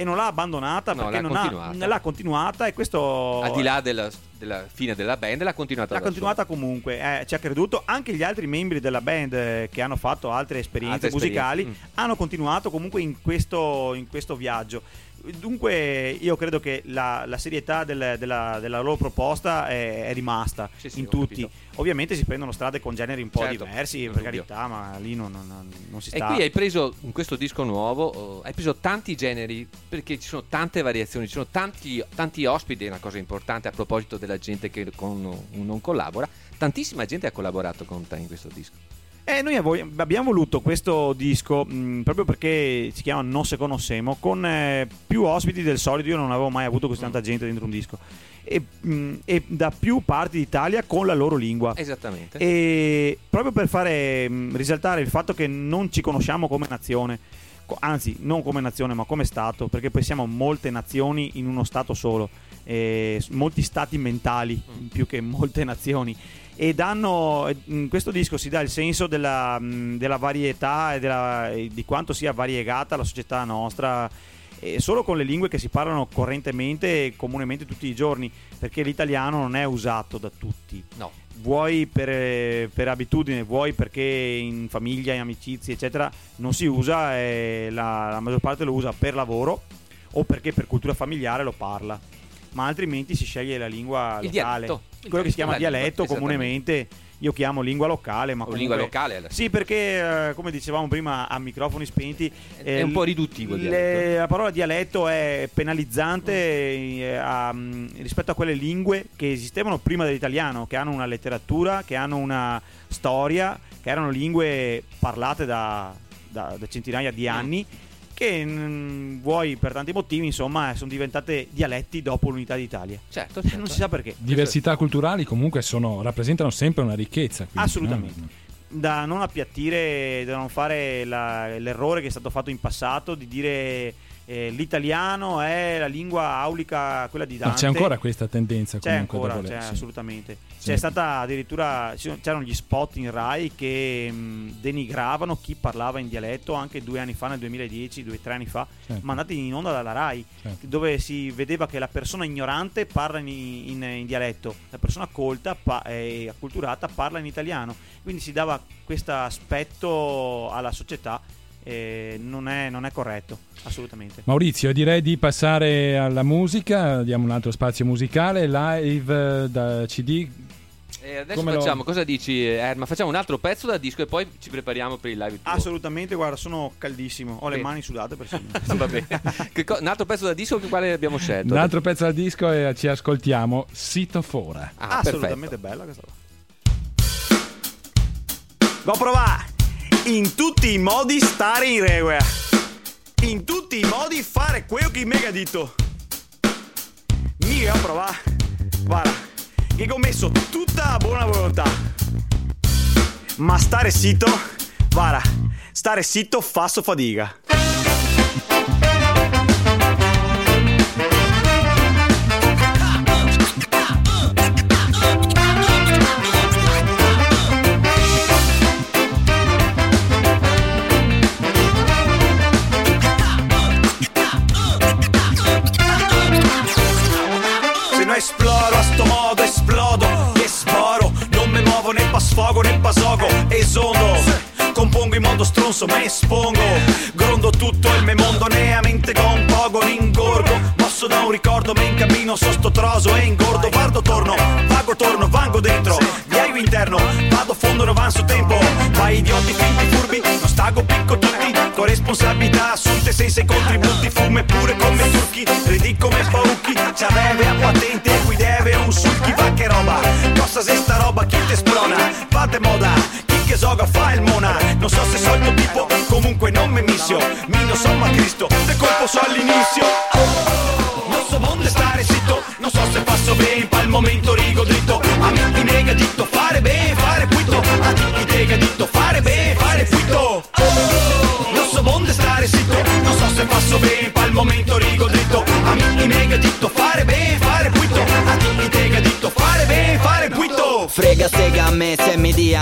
e non l'ha abbandonata No, perché l'ha non continuata. ha l'ha continuata e questo Al di là della, della fine della band, l'ha continuata l'ha da continuata comunque, eh, ci ha creduto. Anche gli altri membri della band eh, che hanno fatto altre esperienze Altre musicali esperienze, hanno continuato comunque in questo, in questo viaggio. Dunque io credo che la, la serietà del- della, della loro proposta è, è rimasta Sì, sì, in ho tutti. capito. Ovviamente si prendono strade con generi un po' Certo, diversi, non per dubbio. carità, ma lì non, non- non si E sta. qui hai preso, in questo disco nuovo, oh, hai preso tanti generi, perché ci sono tante variazioni, ci sono tanti, tanti ospiti, è una cosa importante a proposito della gente che con non collabora. Tantissima gente ha collaborato con te in questo disco. Eh, noi avo- abbiamo voluto questo disco mh, proprio perché si chiama Non se conoscemo, con eh, più ospiti del solito. Io non avevo mai avuto così tanta gente dentro un disco, e, mh, e da più parti d'Italia con la loro lingua. Esattamente. E proprio per fare mh, risaltare il fatto che non ci conosciamo come nazione, co- anzi non come nazione ma come stato, perché poi siamo molte nazioni in uno stato solo, eh, s- molti stati mentali più che molte nazioni, e danno, in questo disco si dà il senso della, mh, della varietà e, della- e di quanto sia variegata la società nostra, e solo con le lingue che si parlano correntemente e comunemente tutti i giorni, perché l'italiano non è usato da tutti. No. Vuoi per, per abitudine, vuoi perché in famiglia, in amicizie, eccetera, non si usa, e la, la maggior parte lo usa per lavoro o perché per cultura familiare lo parla, ma altrimenti si sceglie la lingua Il locale. dialetto. Il Quello che si chiama la lingua, dialetto esattamente. comunemente io chiamo lingua locale, ma O comunque- lingua locale, alla Sì, perché eh, come dicevamo prima a microfoni spenti, È eh, un po' riduttivo il le- dialetto. la parola dialetto è penalizzante eh, a- mh, rispetto a quelle lingue che esistevano prima dell'italiano, che hanno una letteratura, che hanno una storia, che erano lingue parlate da, da- da centinaia di anni, che mh, vuoi per tanti motivi, insomma, sono diventate dialetti dopo l'unità d'Italia. Certo, Non si sa perché. Diversità culturali comunque sono, rappresentano sempre una ricchezza. quindi, Assolutamente. no? Da non appiattire, da non fare la- l'errore che è stato fatto in passato di dire eh, l'italiano è la lingua aulica, quella di No, Dante. c'è ancora questa tendenza C'è comunque ancora, da voler- c'è sì. assolutamente. Sì. C'è stata addirittura, ci sono- c'erano gli spot in Rai che mh, denigravano chi parlava in dialetto anche due anni fa, nel duemiladieci, due o tre anni fa, Certo. mandati in onda dalla Rai, Certo. dove si vedeva che la persona ignorante parla in, in- in dialetto, la persona colta pa- e acculturata parla in italiano, quindi si dava questo aspetto alla società. eh, non, è, non è corretto, assolutamente. Maurizio, direi di passare alla musica, diamo un altro spazio musicale, live eh, da C D. E adesso Come lo- facciamo, cosa dici Erma? Facciamo un altro pezzo da disco e poi ci prepariamo per il live tour. Assolutamente, guarda, sono caldissimo, ho le Sì. mani sudate persino. Va bene. Che co- un altro pezzo da disco, che quale abbiamo scelto? Un altro pezzo da disco e ci ascoltiamo Sito Fora. Ah, Assolutamente perfetto. bella questa roba. Go provare in tutti i modi stare in regola, in tutti i modi fare quello che mi ha detto. Mica provare, guarda, che ho messo tutta la buona volontà, ma stare zitto, guarda, stare zitto faccio fatica. Se no esploro a sto modo, esplodo, che sporo, non mi muovo né pa sfogo né pa sogo, esodo, compongo in modo stronzo, me espongo, grondo tutto il mio mondo, ne a mente con poco ringorgo, mosso da un ricordo, me in cammino, so sto troso e ingordo, guardo torno, vago torno, vango dentro, viaggio interno, vado a fondo, non avanzo tempo, vai idioti, finti, furbi, non stago, picco tutti, con responsabilità assunte senza i contributi, fume pure come turchi, ridi come paucchi, c'aveva a patente, qui deve un sulchi, va che roba, cosa se sta roba, chi te sprona, va de moda, chi che soga fa il mona, non so se so il tuo tipo, comunque non me missio, mi non so ma Cristo, te colpo so all'inizio, non so onde stare zitto, non so se passo bene, pa' il momento rigo dritto, a me ti nega ditto, fare bene, fare puito, a ti ti nega ditto, fare bene, fare puito, non so onde stare zitto, non so se passo bene, pa' il momento rigo dritto, a me ti nega ditto, fare bene, fare puito, a ti ti nega ditto, fare bene, fare puito. Frega sega a me se mi diano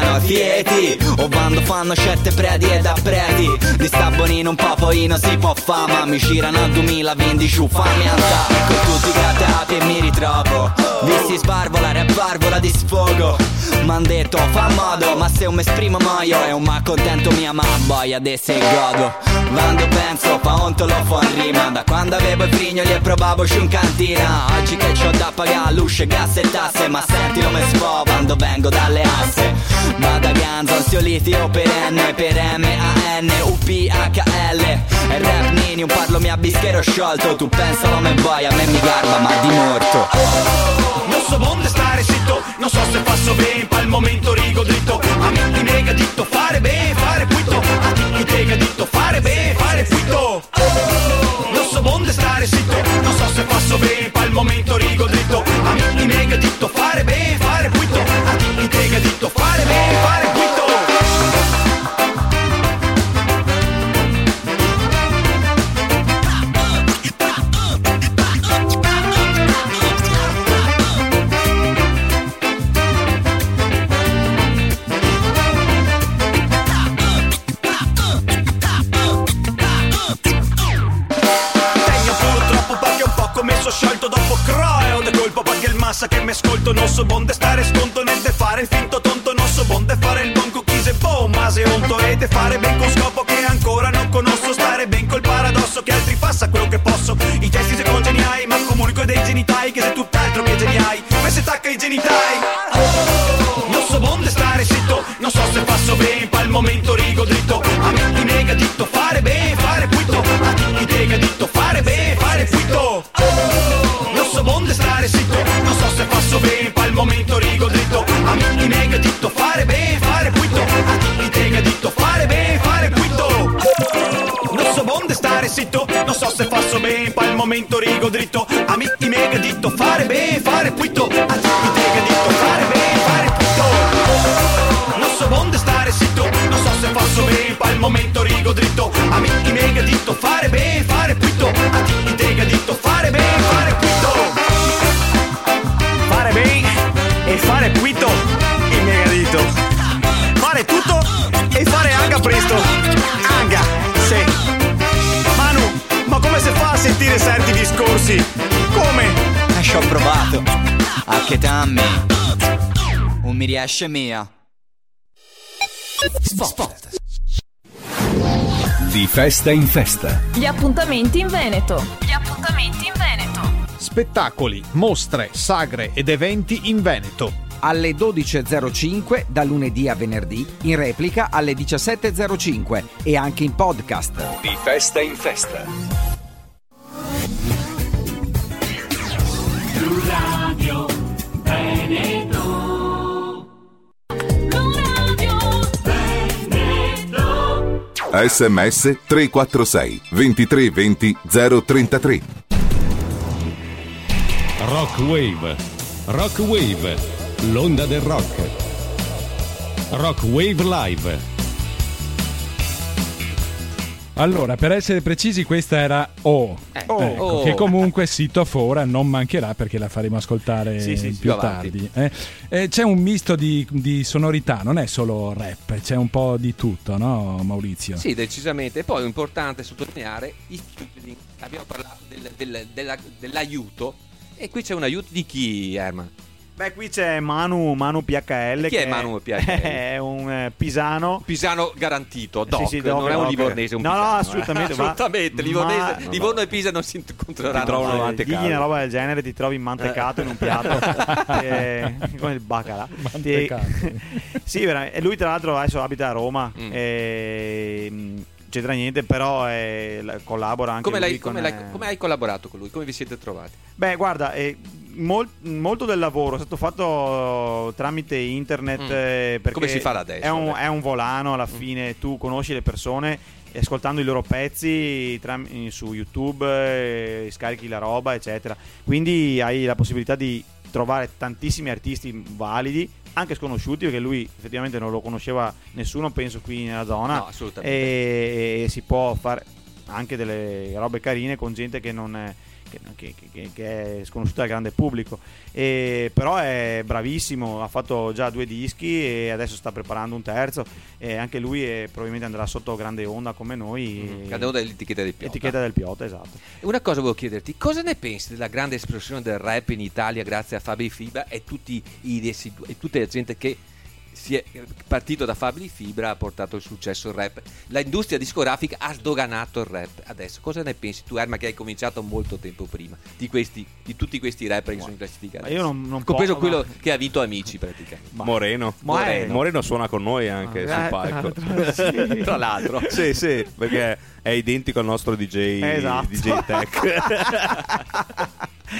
sono tieti, o quando fanno certe preti ed appreti. Di sta bonino un po' poi non si può fa, ma mi girano a duemilaventi fammi andare. Con tutti i catati e mi ritrovo, visti sbarvolare a barvola di sfogo. M'han detto fa modo, ma se non mi esprimo meglio è un ma contento mia ma boia de se godo. Quando penso fa onto lo fa in rima, da quando avevo i frignoli e provavo in cantina. Oggi che c'ho da pagare luce, gas e tasse, ma senti lo me sfo quando vengo dalle asse. Vada ganza, ansioliti o perenne, per M A N U P H L. E rap nini, un parlo mia bischero sciolto. Tu pensalo me vuoi, a me mi garba ma di morto. Non so onde stare zitto, non so se passo bene, pa' il momento rigo dritto. A me mi nega ditto fare bene, fare puito. A ti mi nega ditto fare bene, fare puito. Non so onde stare zitto, non so se passo bene, pa' il momento rigo dritto. A me mi nega ditto fare bene, fare puito. A ti mi nega ditto fare bene, fare puito. Sciolto dopo croe de colpo perché il massa che mi ascolto non so bonde stare sconto nel de fare il finto tonto, non so bonde fare il bonco chi se boh ma se onto e de fare ben con scopo che ancora non conosco, stare ben col paradosso che altri passa quello che posso. I testi se con geniai ma comunico dei genitai che sei tutt'altro che geniai, me se tacca i genitai. Non so bonde stare zitto, non so se passo bene, pa' il momento rigo dritto. A me mi nega ditto fare bene, fare puito. A ti mi nega ditto fare bene, fare puito. Non so bonde stare zitto, non so se passo bene, pa' il momento rigo dritto. A me mi nega ditto fare bene, fare puito. A ti mi nega ditto fare bene, fare puito. Non so bonde stare zitto, non so se passo bene, pa' il momento rigo dritto. A me mi nega ditto fare bene, fare puito. A ti mi nega ditto fare bene, fare puito. Non so bonde stare zitto, non so se passo bene, pa' il momento rigo dritto. A me mi nega ditto fare bene, fare puito. A ti mi nega ditto fare bene, fare puito. Fare bene e fare puito, il megadito. Fare tutto e fare anche presto. Anga, sì. Manu, ma come si fa a sentire certi discorsi? Come? Eh, ci ho provato. Anche tammi. Non mi riesce mia. Spot. Di festa in festa. Gli appuntamenti in Veneto. Gli appuntamenti in Veneto. Spettacoli, mostre, sagre ed eventi in Veneto. Alle dodici e zero cinque da lunedì a venerdì, in replica alle diciassette e zero cinque e anche in podcast. Di festa in festa. Blu Radio Veneto. S M S tre quattro sei ventitré venti zero trentatré. Rock Wave. Rock Wave. L'onda del rock. Rock Wave Live. Allora, per essere precisi, questa era O, Eh, ecco, oh. che comunque Sito Fora non mancherà perché la faremo ascoltare Sì, sì, sì, più più avanti. tardi. eh. Eh, c'è un misto di, di sonorità, non è solo rap, c'è un po' di tutto, no, Maurizio? Sì, decisamente. E poi è importante sottolineare i featuring. Abbiamo parlato del, del, della- dell'aiuto. E qui c'è un aiuto di chi, Herman? Beh, qui c'è Manu, Manu P H L. Chi che è Manu P H L? È un eh, pisano. Pisano garantito, doc, Sì, sì, doc, non è un doc. livornese, un No, no, pisano, eh. assolutamente, ma- assolutamente. ma- Livornese, no, Livorno no. e Pisa non si incontreranno. Ti trovano mai. davanti a Digli casa. una roba del genere, ti trovi mantecato in un piatto. Eh, come il bacala. Mantecato. Sì, veramente. E lui tra l'altro adesso abita a Roma. Mm. E, mh, c'entra niente, però eh, la- collabora anche Come, lui l'hai- con, come l'hai- eh, come hai collaborato con lui? Come vi siete trovati? Beh, guarda, eh, mol- molto del lavoro è stato fatto tramite internet. Mm. eh, perché Come si fa da adesso, È un, vabbè. è un volano, alla fine tu conosci le persone e ascoltando i loro pezzi tram- su YouTube, eh, scarichi la roba, eccetera. Quindi hai la possibilità di trovare tantissimi artisti validi, anche sconosciuti, perché lui effettivamente non lo conosceva nessuno, penso, qui nella zona. No, assolutamente. E, e si può fare anche delle robe carine con gente che non, che, che, che è sconosciuta al grande pubblico, e, però è bravissimo, ha fatto già due dischi e adesso sta preparando un terzo, e anche lui è, probabilmente andrà sotto grande onda come noi. Grande onda dell'etichetta del Piota. Etichetta del Piota, esatto. Una cosa volevo chiederti, cosa ne pensi della grande esplosione del rap in Italia grazie a Fabri Fibra e, tutti i residu- e tutta la gente che si è partito da Fabri Fibra, ha portato il successo il rap, l'industria discografica ha sdoganato il rap. Adesso cosa ne pensi tu, Erma, che hai cominciato molto tempo prima di questi, di tutti questi rapper che sono classificati? Io non, non compreso po- quello ma... che ha vinto Amici praticamente. Moreno. Moreno. Moreno suona con noi anche ah, sul palco. Sì. Tra l'altro. Sì, sì, perché è identico al nostro D J, esatto. D J Tech.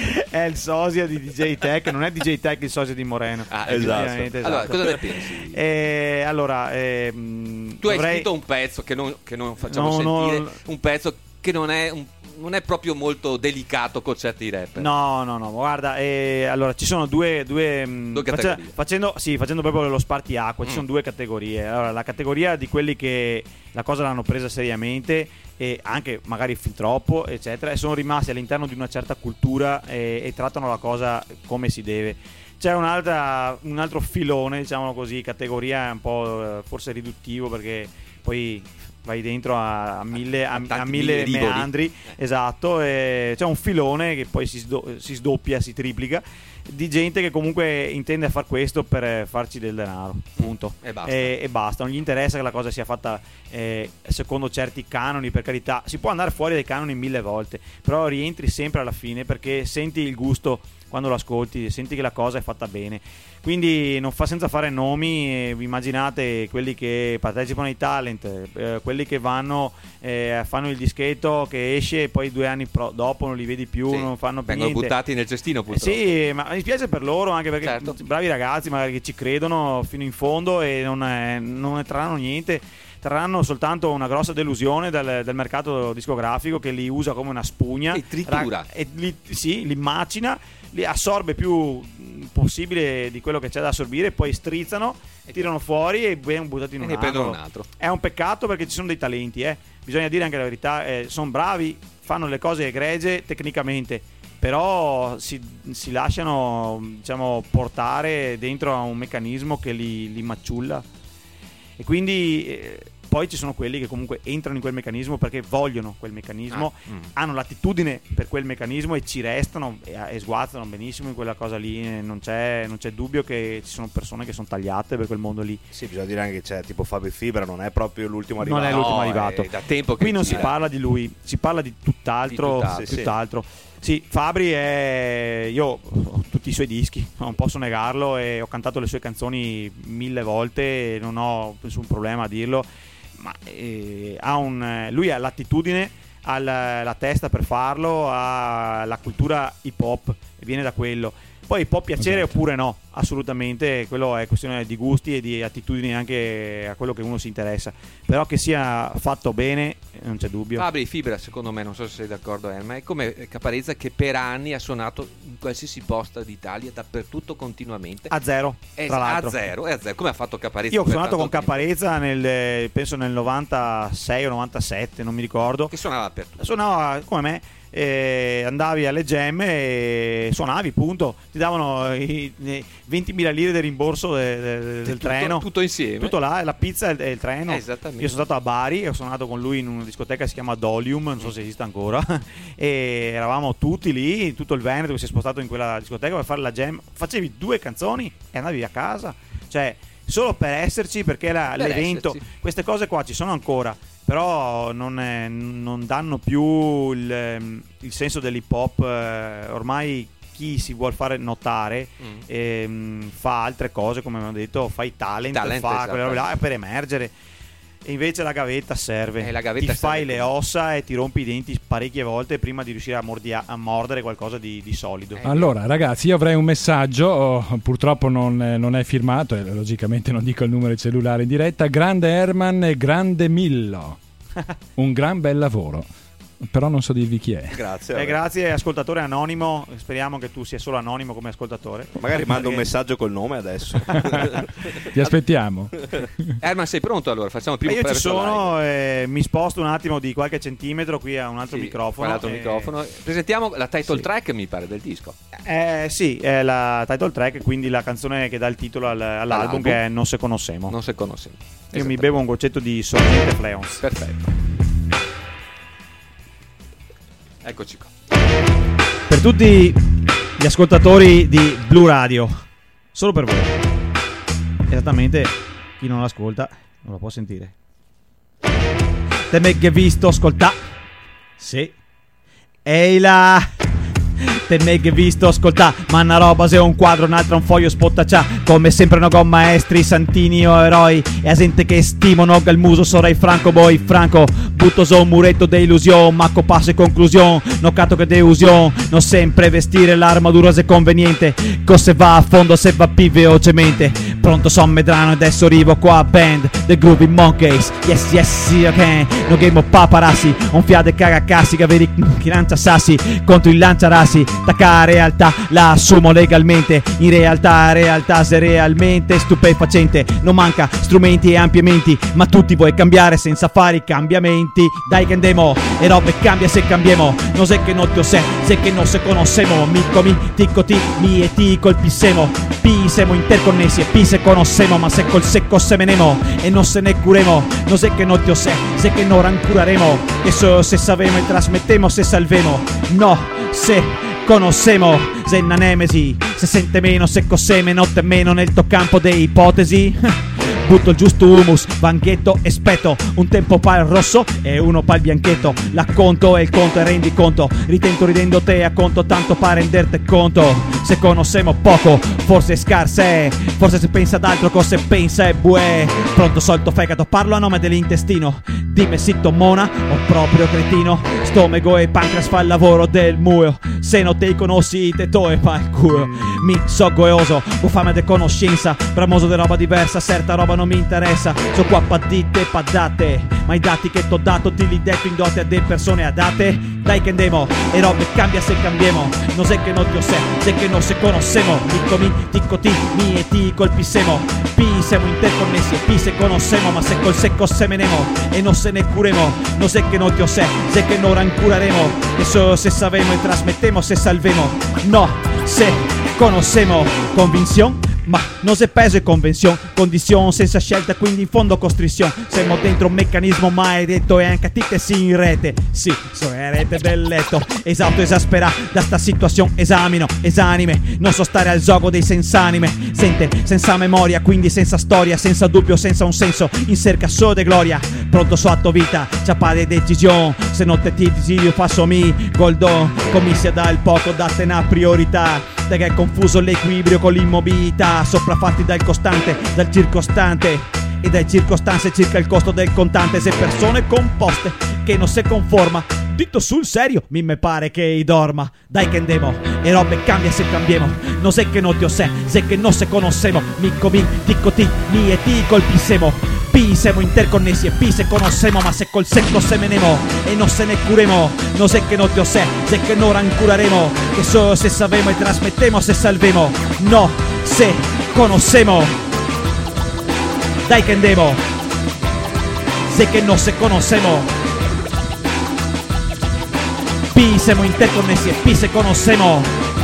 È il sosia di D J Tech, non è DJ Tech il sosia di Moreno. Ah, esatto. esatto. Allora, cosa ne pensi? Eh, allora, eh, tu hai dovrei... scritto un pezzo che non, che non facciamo no, sentire, no, un pezzo che non è, un, non è proprio molto delicato con certi rapper. No, no, no, guarda, eh, allora ci sono due, due, due faccia, facendo, sì, facendo proprio lo spartiacque, mm. ci sono due categorie. Allora, la categoria di quelli che la cosa l'hanno presa seriamente e anche magari fin troppo, eccetera, e sono rimasti all'interno di una certa cultura e, e trattano la cosa come si deve. C'è un'altra, un altro filone, diciamo così, categoria un po' forse riduttivo, perché poi vai dentro a, a mille, a, a mille meandri, esatto, e c'è un filone che poi si, sdo, si sdoppia, si triplica, di gente che comunque intende far questo per farci del denaro, punto, e basta, e, e basta. Non gli interessa che la cosa sia fatta eh, secondo certi canoni, per carità, si può andare fuori dai canoni mille volte, però rientri sempre alla fine perché senti il gusto quando lo ascolti, senti che la cosa è fatta bene. Quindi non fa senza fare nomi, eh, immaginate quelli che partecipano ai talent, eh, quelli che vanno, eh, fanno il dischetto che esce e poi due anni pro- dopo non li vedi più, sì, non fanno più vengono niente. buttati nel cestino purtroppo. Eh sì, ma mi spiace per loro, anche perché certo. bravi ragazzi magari che ci credono fino in fondo e non, è, non ne trarranno niente, trarranno soltanto una grossa delusione dal, dal mercato discografico che li usa come una spugna e tritura, e li, sì, li macina, li assorbe più possibile di quello che c'è da assorbire, poi strizzano e tirano fuori e vengono buttati in e un ne prendono angolo. un altro. È un peccato perché ci sono dei talenti, eh. Bisogna dire anche la verità, eh, sono bravi, fanno le cose egregie tecnicamente, però si, si lasciano, diciamo, portare dentro a un meccanismo che li, li maciulla, e quindi eh, poi ci sono quelli che comunque entrano in quel meccanismo perché vogliono quel meccanismo, ah, mm. hanno l'attitudine per quel meccanismo e ci restano e, e sguazzano benissimo in quella cosa lì. Non c'è, non c'è dubbio che ci sono persone che sono tagliate per quel mondo lì. Sì, bisogna dire anche che c'è tipo Fabri Fibra, non è proprio l'ultimo arrivato. Non è l'ultimo no, arrivato. È da tempo che qui non gira. si parla di lui, si parla di tutt'altro. Di tutt'altro, sì, tutt'altro. Sì, Fabri è... io ho tutti i suoi dischi, non posso negarlo, e ho cantato le sue canzoni mille volte e non ho nessun problema a dirlo, ma eh, ha un, lui ha l'attitudine, ha la, la testa per farlo, ha la cultura hip hop, viene da quello. Poi può piacere esatto. oppure no, assolutamente, quello è questione di gusti e di attitudini anche a quello che uno si interessa, però che sia fatto bene non c'è dubbio. Fabri Fibra, secondo me, non so se sei d'accordo, Erma, è come Caparezza che per anni ha suonato in qualsiasi posto d'Italia, dappertutto, continuamente. A zero, Es- tra l'altro. A zero, è a zero, come ha fatto Caparezza? Io ho per suonato con tanto tempo? Caparezza nel, penso nel novantasei o novantasette, non mi ricordo. Che suonava per tutto. Suonava come me, eh, andavi alle gemme e suonavi, punto. Ti davano i, i ventimila lire del rimborso de, de, del tutto, treno. Tutto insieme. Tutto là, la pizza e il, e il treno. Eh, esattamente. Io sono stato a Bari e ho suonato con lui in una discoteca che si chiama Dolium, non so se esiste ancora. E eravamo tutti lì, tutto il Veneto che si è spostato in quella discoteca per fare la jam. Facevi due canzoni e andavi a casa. Cioè, soro per esserci, perché la, Per l'evento, esserci. queste cose qua ci sono ancora, però non, è, non danno più il, il senso dell'hip hop. Eh, ormai chi si vuol fare notare Mm. ehm, fa altre cose, come abbiamo detto, fa i talent, Talent, fa esatto. quelle robe là per emergere. E invece la gavetta serve, Eh, la gavetta ti fai serve le come- ossa e ti rompi i denti parecchie volte prima di riuscire a, mordia- a mordere qualcosa di, di solido. Eh. Allora ragazzi, io avrei un messaggio, oh, purtroppo non, eh, non è firmato e logicamente non dico il numero di cellulare in diretta. Grande Herman e grande Millo, un gran bel lavoro. però non so dirvi chi è. Grazie. Eh, vabbè. grazie, ascoltatore anonimo. Speriamo che tu sia solo anonimo come ascoltatore. Magari manda un messaggio col nome adesso. Ti aspettiamo. Erman, sei pronto allora? Facciamo il Eh, primo io ci perso live. sono, eh, mi sposto un attimo di qualche centimetro qui a un altro Sì, microfono. un altro eh, microfono. Presentiamo la title sì. track, mi pare, del disco. Eh, sì, è la title track, quindi la canzone che dà il titolo al- all'album, All'album. che è Non se conoscemo. Non se conosciamo. Io mi bevo un goccetto di Sorgente Fleons. Perfetto. Eccoci qua. Per tutti gli ascoltatori di Blu Radio, solo per voi. Esattamente, chi non l'ascolta non lo può sentire. Te me che visto ascolta. Sì. Ehi là. Te me che visto ascolta. Ma una roba se è un quadro, un'altra un foglio spottaccia. Come sempre no con maestri, santini o eroi. E a gente che stimo, no il muso sorai franco boy. Franco, butto so un muretto de illusion. Macco passo e conclusion. No cato che deusion. No sempre vestire l'armatura se conveniente. Cose va a fondo se va più velocemente. Pronto son Medrano e adesso arrivo qua a band The Groovy Monkeys. Yes yes sì ok. No game of paparazzi. Un fiade cagacassi che vedi chi lancia sassi contro il lanciarassi. Tacca realtà la assumo legalmente. In realtà realtà se realmente stupefacente. Non manca strumenti e ampiamenti, ma tutti vuoi cambiare senza fare i cambiamenti. Dai che andiamo e robe cambia se cambiamo. Non sei che non ti ho se, se che non se conoscemo. Mico mi, ticco ti, mi e ti colpissemo. Pi siamo interconnessi e pi se conoscemo. Ma se col secco semenemo e non se ne curemo. Non sei che non ti ho se, se che non rancuraremo. E solo se savemo e trasmettemo se salvemo. No, se conoscemo, se na nemesi. Se sente meno, se coseme, notte meno nel tuo campo dei ipotesi. Butto il giusto humus, banchetto e spetto. Un tempo pal rosso e uno pal bianchetto. La conto e il conto e rendi conto. Ritento ridendo te a conto tanto pa renderte conto. Se conoscemo poco, forse scarse. Forse se pensa ad altro cosa pensa e buè. Pronto solto fegato, parlo a nome dell'intestino. Dimmi sitto mona o proprio cretino. Stomaco e pancreas fa il lavoro del muo. Se non te conosci te to e fa il culo. Mi so goioso, ho fame di conoscenza. Bramoso di roba diversa, certa roba non mi interessa. So qua padite e padate. Ma i dati che t'ho dato ti li detto in dote a delle persone adatte. Dai che andiamo e robe cambia se cambiamo. Non sei che non ti ho se, se che non se conoscemo. Ticco mi, ticco ti, mi e ti colpissemo. Pi siamo interconnessi e pi se conoscemo. Ma se col secco semenemo e non se ne curemo. Non sei che non ti ho se, se che non rancuraremo. E solo se savemo e trasmettemo se salvemo. No, se conoscemo. Convinzione? Ma non se peso e convenzione, condizione senza scelta, quindi in fondo costrizione. Siamo dentro un meccanismo mai detto e anche a te sì in rete. Sì, sono in rete del letto, esausto, esaspera da sta situazione, esamino, esanime. Non so stare al gioco dei sensanime. Sente, senza memoria, quindi senza storia, senza dubbio, senza un senso, in cerca solo de gloria. Pronto so a tua vita, ciappa di decisione. Se non te ti desiderio passo mi, goldon. Commissia dal poco, datte una priorità. Te che è confuso l'equilibrio con l'immobilità. Sopraffatti dal costante, dal circostante e dai circostanze circa il costo del contante. Se persone composte che non si conforma. Ditto sul serio, mi me pare che i dorma. Dai che andiamo e robe cambia se cambiamo. Non sei che non ti ho se, se che non se conoscemo. Mico mi, ticco ti, mi e ti colpissemo. Pi siamo interconnessi e pi se conoscemo. Ma se col secco semenemo e non se ne curemo. Non sei che non ti ho se, se che non rancuraremo. Che solo se savemo e trasmettemo se salvemo. No, se conoscemo. Dai che andiamo se che non se conoscemo. Pi siamo interconnessi e pi se conoscemo.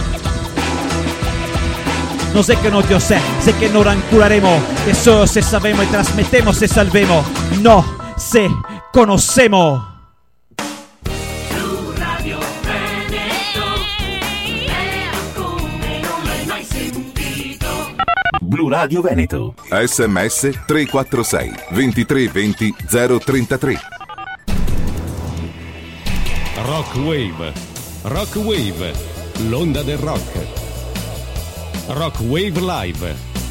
Non sei che non ti ho se, se che non rancuraremo. Che solo se savemo e trasmettemo se salvemo. No, se conoscemo. Blu Radio Veneto. sms tre quattro sei ventitré venti zero trentatré. Rock Wave. Rock Wave. L'onda del rock. Rock Wave Live.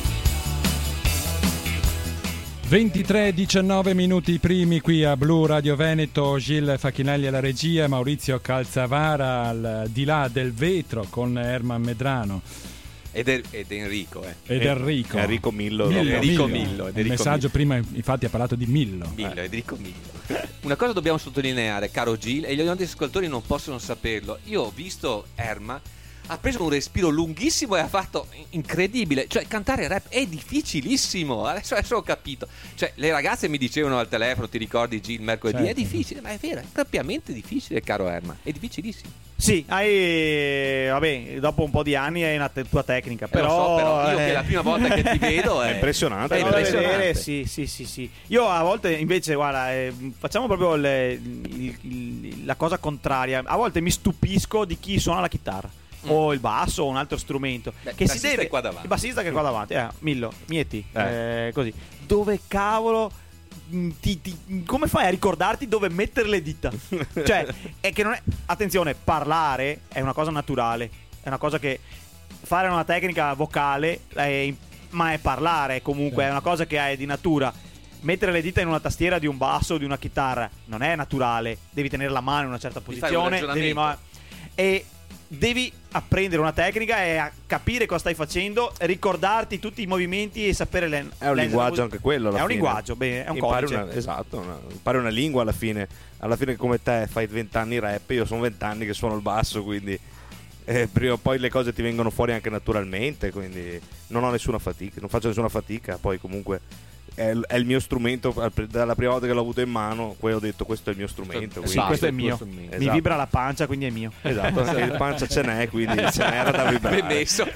ventitré diciannove minuti primi qui a Blu Radio Veneto. Gilles Facchinelli alla regia, Maurizio Calzavara al di là del vetro con Erman Medrano. Ed, er- ed Enrico, eh. Ed Enrico. Enrico Millo. Millo, Enrico Millo. Millo. Il Enrico messaggio Millo. prima infatti ha parlato di Millo. Millo, Enrico Millo. una cosa dobbiamo sottolineare, caro Gil, e gli nostri ascoltatori non possono saperlo. Io ho visto Erma, ha preso un respiro lunghissimo e ha fatto incredibile. Cioè, cantare rap è difficilissimo. Adesso, adesso ho capito. Cioè, le ragazze mi dicevano al telefono, ti ricordi Gil, mercoledì? Certo. È difficile, ma è vero, è propriamente difficile, caro Erma. È difficilissimo. Sì, hai, vabbè, dopo un po' di anni hai una te- tua tecnica, però, Eh, lo so, però io eh, che la prima volta che ti vedo è, È impressionante. è però da impressionante. vedere, sì, sì, sì, sì. Io a volte invece, guarda, eh, facciamo proprio le- il- il- la cosa contraria. A volte mi stupisco di chi suona la chitarra. Mm. O il basso o un altro strumento. Beh, che il si bassista deve. è qua davanti. Il bassista che è qua davanti. Eh, Millo, Mieti. Eh. eh, così. Dove cavolo. mh, Ti, ti- come fai a ricordarti dove mettere le dita? Cioè, è che non è. Attenzione, parlare è una cosa naturale. È una cosa che. Fare una tecnica vocale, è- ma è parlare comunque. È una cosa che hai di natura. Mettere le dita in una tastiera di un basso o di una chitarra non è naturale. Devi tenere la mano in una certa Devi fare un posizione. Devi, ragionamento. ma- e devi apprendere una tecnica e a capire cosa stai facendo, ricordarti tutti i movimenti e sapere le. È un le- linguaggio anche quello alla È un fine. linguaggio, bene, è un Impari codice. una- esatto, una, impari una lingua alla fine. Alla fine come te fai vent'anni rap, io sono vent'anni che suono il basso, quindi eh, prima o poi le cose ti vengono fuori anche naturalmente, quindi non ho nessuna fatica, non faccio nessuna fatica, poi comunque è, il- è il mio strumento, dalla prima volta che l'ho avuto in mano, poi ho detto questo è il mio strumento. Sì, quindi- questo è mio. questo è mio. Mi Esatto. vibra la pancia, quindi è mio. Esatto, anche il pancia ce n'è, quindi ce n'era da vibrare. Ben messo.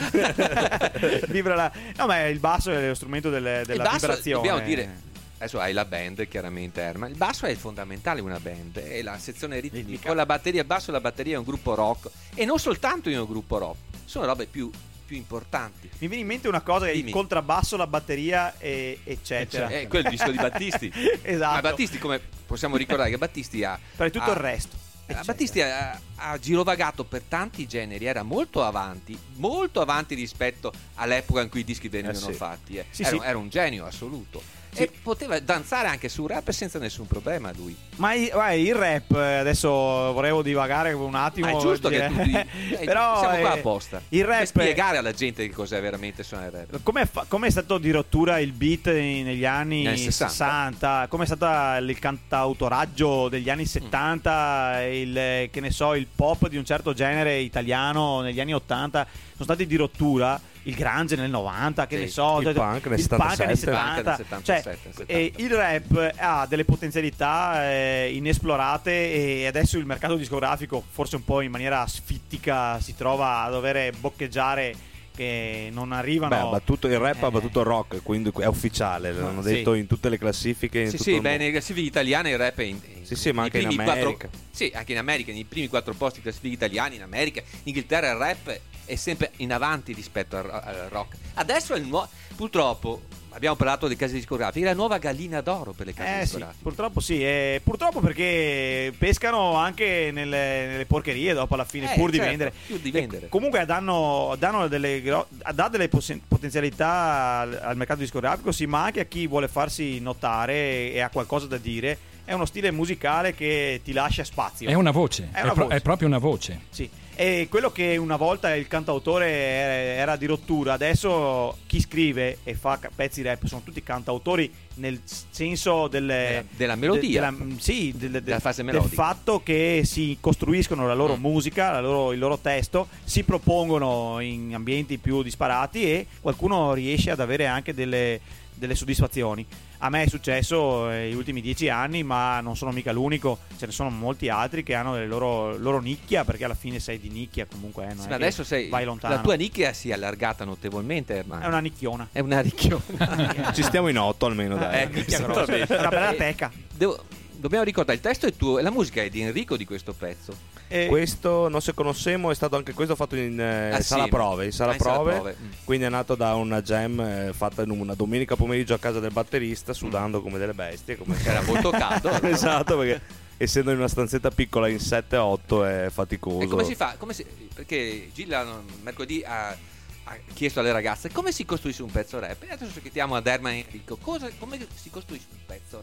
Vibra la. No, ma il basso è lo strumento delle- della il basso, vibrazione. dobbiamo dire, adesso hai la band chiaramente Erma, il basso è il fondamentale in una band, è la sezione ritmica, con la batteria, il basso e la batteria è un gruppo rock, e non soltanto in un gruppo rock, sono robe più, più importanti. Mi viene in mente una cosa: Dimmi. il contrabbasso, la batteria, e, eccetera. Eh, quello è il disco di Battisti. Esatto. Ma Battisti, come possiamo ricordare che Battisti ha Per tutto ha- il resto. eh, eccetera. Battisti ha, ha girovagato per tanti generi, era molto avanti, molto avanti rispetto all'epoca in cui i dischi venivano Eh sì. fatti. eh. Sì, era, sì. era un genio assoluto. E poteva danzare anche sul rap senza nessun problema lui. Ma il, guarda, il rap, eh, adesso volevo divagare un attimo. Ma è giusto che eh, tu di- eh, però siamo qua eh, apposta Il per rap spiegare alla gente che cos'è veramente suonare il rap. Come è, fa- come è stato di rottura il beat in- negli anni Negli anni sessanta. sessanta? Come è stato il cantautoraggio degli anni settanta? Il, eh, che ne so, il pop di un certo genere italiano negli anni ottanta sono stati di rottura. Il grunge nel novanta, che Sì, ne so, il punk nel il punk settantasette. anni settanta. Nel settantasette, Cioè, settanta. eh, il rap ha delle potenzialità eh, inesplorate, e adesso il mercato discografico, forse un po' in maniera sfittica, si trova a dover boccheggiare che non arrivano. Beh, ha battuto il rap, ha Eh. battuto il rock, quindi è ufficiale, l'hanno Sì. detto in tutte le classifiche. In Sì, tutto sì, il beh, mondo. nelle classifiche italiane il rap è in, in- Sì, sì, ma nei anche in primi America. quattro, sì, anche in America, nei primi quattro posti classifiche italiane, in America, in Inghilterra il rap è sempre in avanti rispetto al, al rock. Adesso è il nuovo, purtroppo abbiamo parlato delle case discografiche, è la nuova gallina d'oro per le case Eh sì, discografiche. purtroppo sì, e purtroppo perché pescano anche nelle, nelle porcherie dopo alla fine, Eh, pur di certo, vendere. pur di vendere. E comunque danno, danno delle, gro- dà delle poss- potenzialità al, al mercato discografico, sì, ma anche a chi vuole farsi notare e ha qualcosa da dire. È uno stile musicale che ti lascia spazio. È una voce, È è, una pro- voce. è proprio una voce. Sì. E quello che una volta il cantautore era, era di rottura, adesso chi scrive e fa ca- pezzi rap sono tutti cantautori nel senso delle- Della- della melodia. de- della- sì, del, del- Della fase del melodica. fatto che si costruiscono la loro Mm. musica, la loro- il loro testo, si propongono in ambienti più disparati e qualcuno riesce ad avere anche delle, delle soddisfazioni. A me è successo eh, negli ultimi dieci anni, ma non sono mica l'unico, ce ne sono molti altri che hanno le loro, loro nicchia, perché alla fine sei di nicchia comunque. Eh, non Sì, è ma che adesso sei, vai lontano. la tua nicchia si è allargata notevolmente, Ermanno. È una nicchiona. È una ricchiona. Ci stiamo in otto almeno, dai. Eh, nicchia grossa. esattamente. Una bella Eh, teca. devo- dobbiamo ricordare, il testo è tuo e la musica è di Enrico di questo pezzo. E- Questo non se conoscemo, è stato anche questo fatto in eh, Ah, sala sì. prove, in sala Ah, in sala prove, prove. Mm. quindi è nato da una jam eh, fatta in una domenica pomeriggio a casa del batterista, sudando come delle bestie, come Era molto caldo. esatto, perché essendo in una stanzetta piccola in sette otto è faticoso. E come si fa? Come si- perché Gilla non- mercoledì ha, ha chiesto alle ragazze come si costruisce un pezzo rap. E adesso chiediamo ad Erma e Enrico cosa- come si costruisce un pezzo rap.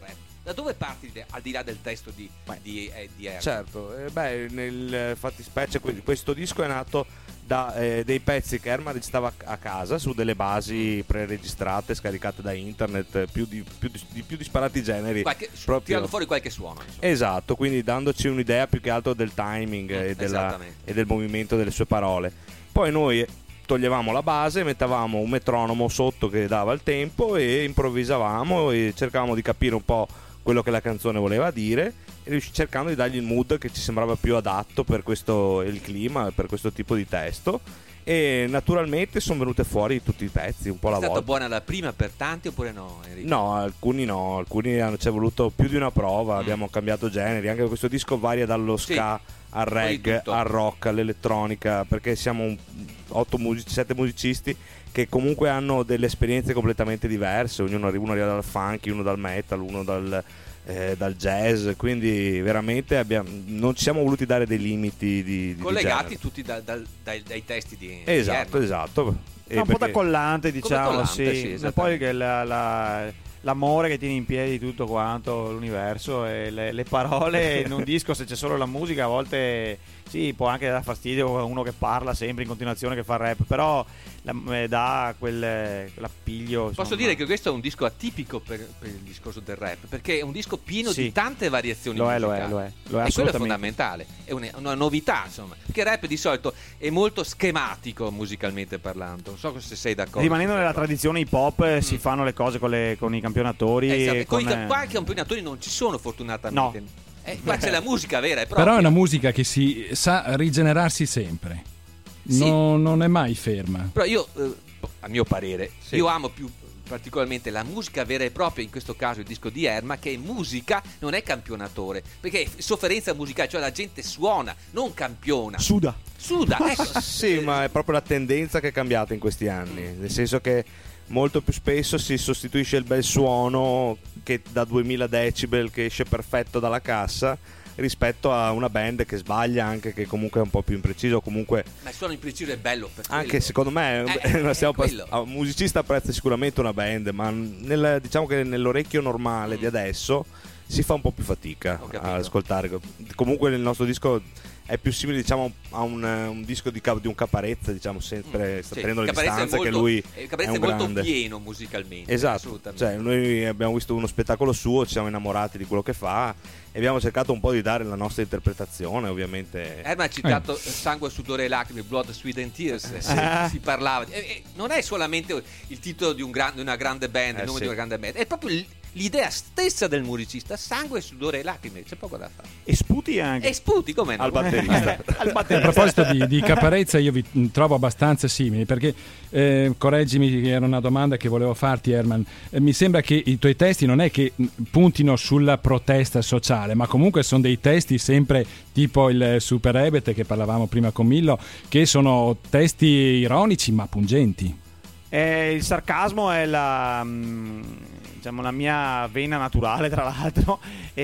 Da dove parti de- al di là del testo di, di, eh, di Erma? Certo, eh, beh, nel fattispecie que- questo disco è nato da eh, dei pezzi che Erma registrava a casa su delle basi preregistrate, scaricate da internet, più di più, di, di più disparati generi. Qualche, proprio... tirando fuori qualche suono. Insomma. Esatto, quindi dandoci un'idea più che altro del timing Mm, e, della, esattamente. e del movimento delle sue parole. Poi noi toglievamo la base, mettevamo un metronomo sotto che dava il tempo e improvvisavamo e cercavamo di capire un po' quello che la canzone voleva dire, e riusci- cercando di dargli il mood che ci sembrava più adatto per questo, il clima, per questo tipo di testo. E naturalmente sono venute fuori tutti i pezzi un po' È alla stata volta. buona la prima per tanti oppure no, Enrico? No, alcuni no, alcuni hanno, ci è voluto più di una prova, Mm. abbiamo cambiato generi, anche questo disco varia dallo Sì, ska al reggae, tutto. al rock, all'elettronica, perché siamo un, otto music- sette musicisti che comunque hanno delle esperienze completamente diverse, ognuno arriva, uno arriva dal funky, uno dal metal, uno dal, eh, dal jazz, quindi veramente abbiamo, non ci siamo voluti dare dei limiti di, di Collegati genere. tutti da- dal- dai, dai testi di Esatto, di Erma. esatto. È un po' da collante, diciamo, collante, sì. sì, E poi che la- la- l'amore che tiene in piedi tutto quanto l'universo e le, le parole in un disco, se c'è solo la musica, a volte sì, può anche dar fastidio a uno che parla sempre in continuazione, che fa rap, però la, eh, dà quel, quell'appiglio. Posso insomma. dire che questo è un disco atipico per, per il discorso del rap, perché è un disco pieno Sì. di tante variazioni Lo è, lo musicali. è, lo è, lo è e quello è assolutamente. fondamentale, è una, una novità, insomma, perché il rap di solito è molto schematico musicalmente parlando. Non so se sei d'accordo. Rimanendo nella tradizione hip hop, eh, si fanno le cose con, le- con i campionatori. Esatto, e con i con, ca- eh, qua i campionatori non ci sono fortunatamente. No. Eh, qua c'è la musica vera e propria. Però è una musica che si sa rigenerarsi sempre. Sì. Non, non è mai ferma. Però io, eh, a mio parere, Sì. io amo più particolarmente la musica vera e propria, in questo caso il disco di Erma, che è musica, non è campionatore, perché è sofferenza musicale, cioè la gente suona, non campiona. Suda. Suda, ecco. Sì, ma è proprio la tendenza che è cambiata in questi anni, nel senso che molto più spesso si sostituisce il bel suono che da duemila decibel che esce perfetto dalla cassa rispetto a una band che sbaglia, anche che comunque è un po' più impreciso, comunque Ma il suono impreciso è bello per anche quello. secondo me Eh, non stiamo è quello. pas- un musicista apprezza sicuramente una band, ma nel- diciamo che nell'orecchio normale Mm. di adesso si fa un po' più fatica Ho capito. ad ascoltare. Comunque nel nostro disco è più simile, diciamo, a un, un disco di, Cap- di un Caparezza, diciamo, sempre sta Sì, tenendo le Caparezza è distanze, molto- che lui eh, è Caparezza un è molto grande. pieno musicalmente. Esatto, Assolutamente. cioè noi abbiamo visto uno spettacolo suo, ci siamo innamorati di quello che fa e abbiamo cercato un po' di dare la nostra interpretazione, ovviamente. Erma ha citato eh, Sangue, Sudore e Lacrime, Blood, Sweat and Tears. eh, Sì. Si parlava. di- eh, eh, non è solamente il titolo di, un gran- di una grande band, Eh, il nome sì. di una grande band, è proprio l- l'idea stessa del musicista. Sangue, Sudore e Lacrime, c'è poco da fare. E sputi anche. E sputi come no? Al batterista. Al A batterista. proposito di, di Caparezza, io vi mh, trovo abbastanza simili, perché eh, correggimi, che era una domanda che volevo farti, Herman. Eh, mi sembra che i tuoi testi non è che mh, puntino sulla protesta sociale, ma comunque sono dei testi sempre tipo il Super Ebete che parlavamo prima con Millo, che sono testi ironici ma pungenti. Eh, il sarcasmo è la, mm, diciamo, la mia vena naturale, tra l'altro,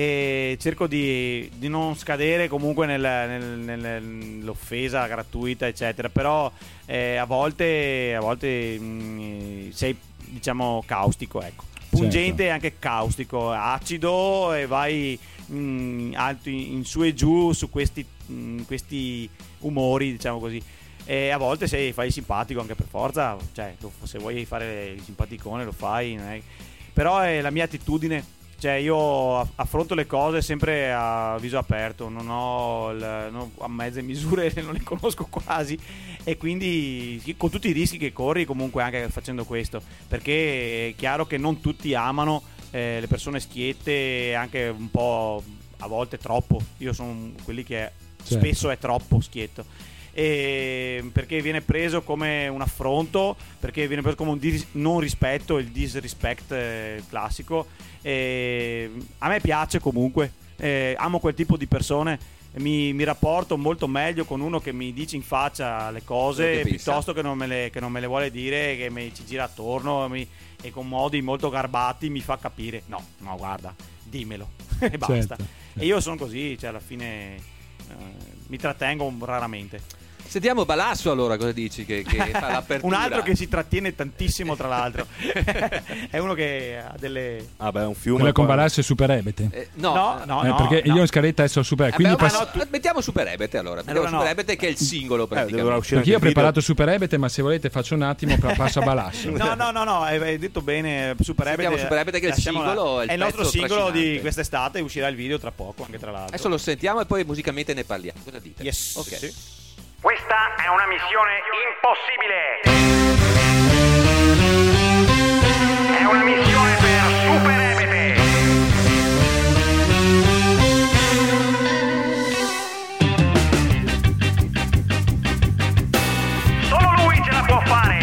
e cerco di, di non scadere comunque nel- nel- nel- nell'offesa gratuita, eccetera. Però eh, a volte, a volte mm, sei, diciamo, caustico, ecco. Pungente e anche caustico, acido, e vai mm, alto in, in su e giù su questi, mm, questi umori, diciamo così. E a volte se fai il simpatico anche per forza, cioè lo- se vuoi fare il simpaticone lo fai, non è- però è la mia attitudine, cioè io aff- affronto le cose sempre a viso aperto, non ho il- non- a mezze misure, non le conosco quasi, e quindi sì, con tutti i rischi che corri comunque anche facendo questo, perché è chiaro che non tutti amano eh, le persone schiette, anche un po' a volte troppo. Io sono quelli che Certo. spesso è troppo schietto. E perché viene preso come un affronto, perché viene preso come un dis- non rispetto, il disrespect eh, classico. E a me piace comunque, eh, amo quel tipo di persone, mi, mi rapporto molto meglio con uno che mi dice in faccia le Quello cose che pensa. piuttosto che non, me le, che non me le vuole dire, che mi ci gira attorno mi- e con modi molto garbati mi fa capire no, no guarda, dimmelo e basta. Certo. E io sono così, cioè alla fine eh, mi trattengo raramente. Sentiamo Balasso allora, cosa dici? Che, che fa l'apertura. Un altro che si trattiene tantissimo, tra l'altro. È uno che ha delle. Ah, beh, un fiume. Quello con poi- Balasso e Super Ebete. Eh, no, No, no, Eh, no. perché no. io in scaletta adesso ho Super Eh, quindi beh, pass- ma no, mettiamo Super Ebete allora. Mettiamo Allora no. Super Ebete che è il singolo Eh, praticamente. dovrà uscire perché io ho anche il video. preparato Super Ebete, ma se volete faccio un attimo, pa- passo a Balasso. No, no, no, no, hai hai detto bene. Super Sentiamo Ebete, Super Ebete che è il lasciamola- singolo, è il è il nostro pezzo singolo di trascinante. quest'estate. Uscirà il video tra poco, anche tra l'altro. Adesso lo sentiamo e poi musicalmente ne parliamo. Cosa dite? Yes. Ok. Sì. Questa è una missione impossibile. È una missione per Super Ebete. Solo lui ce la può fare.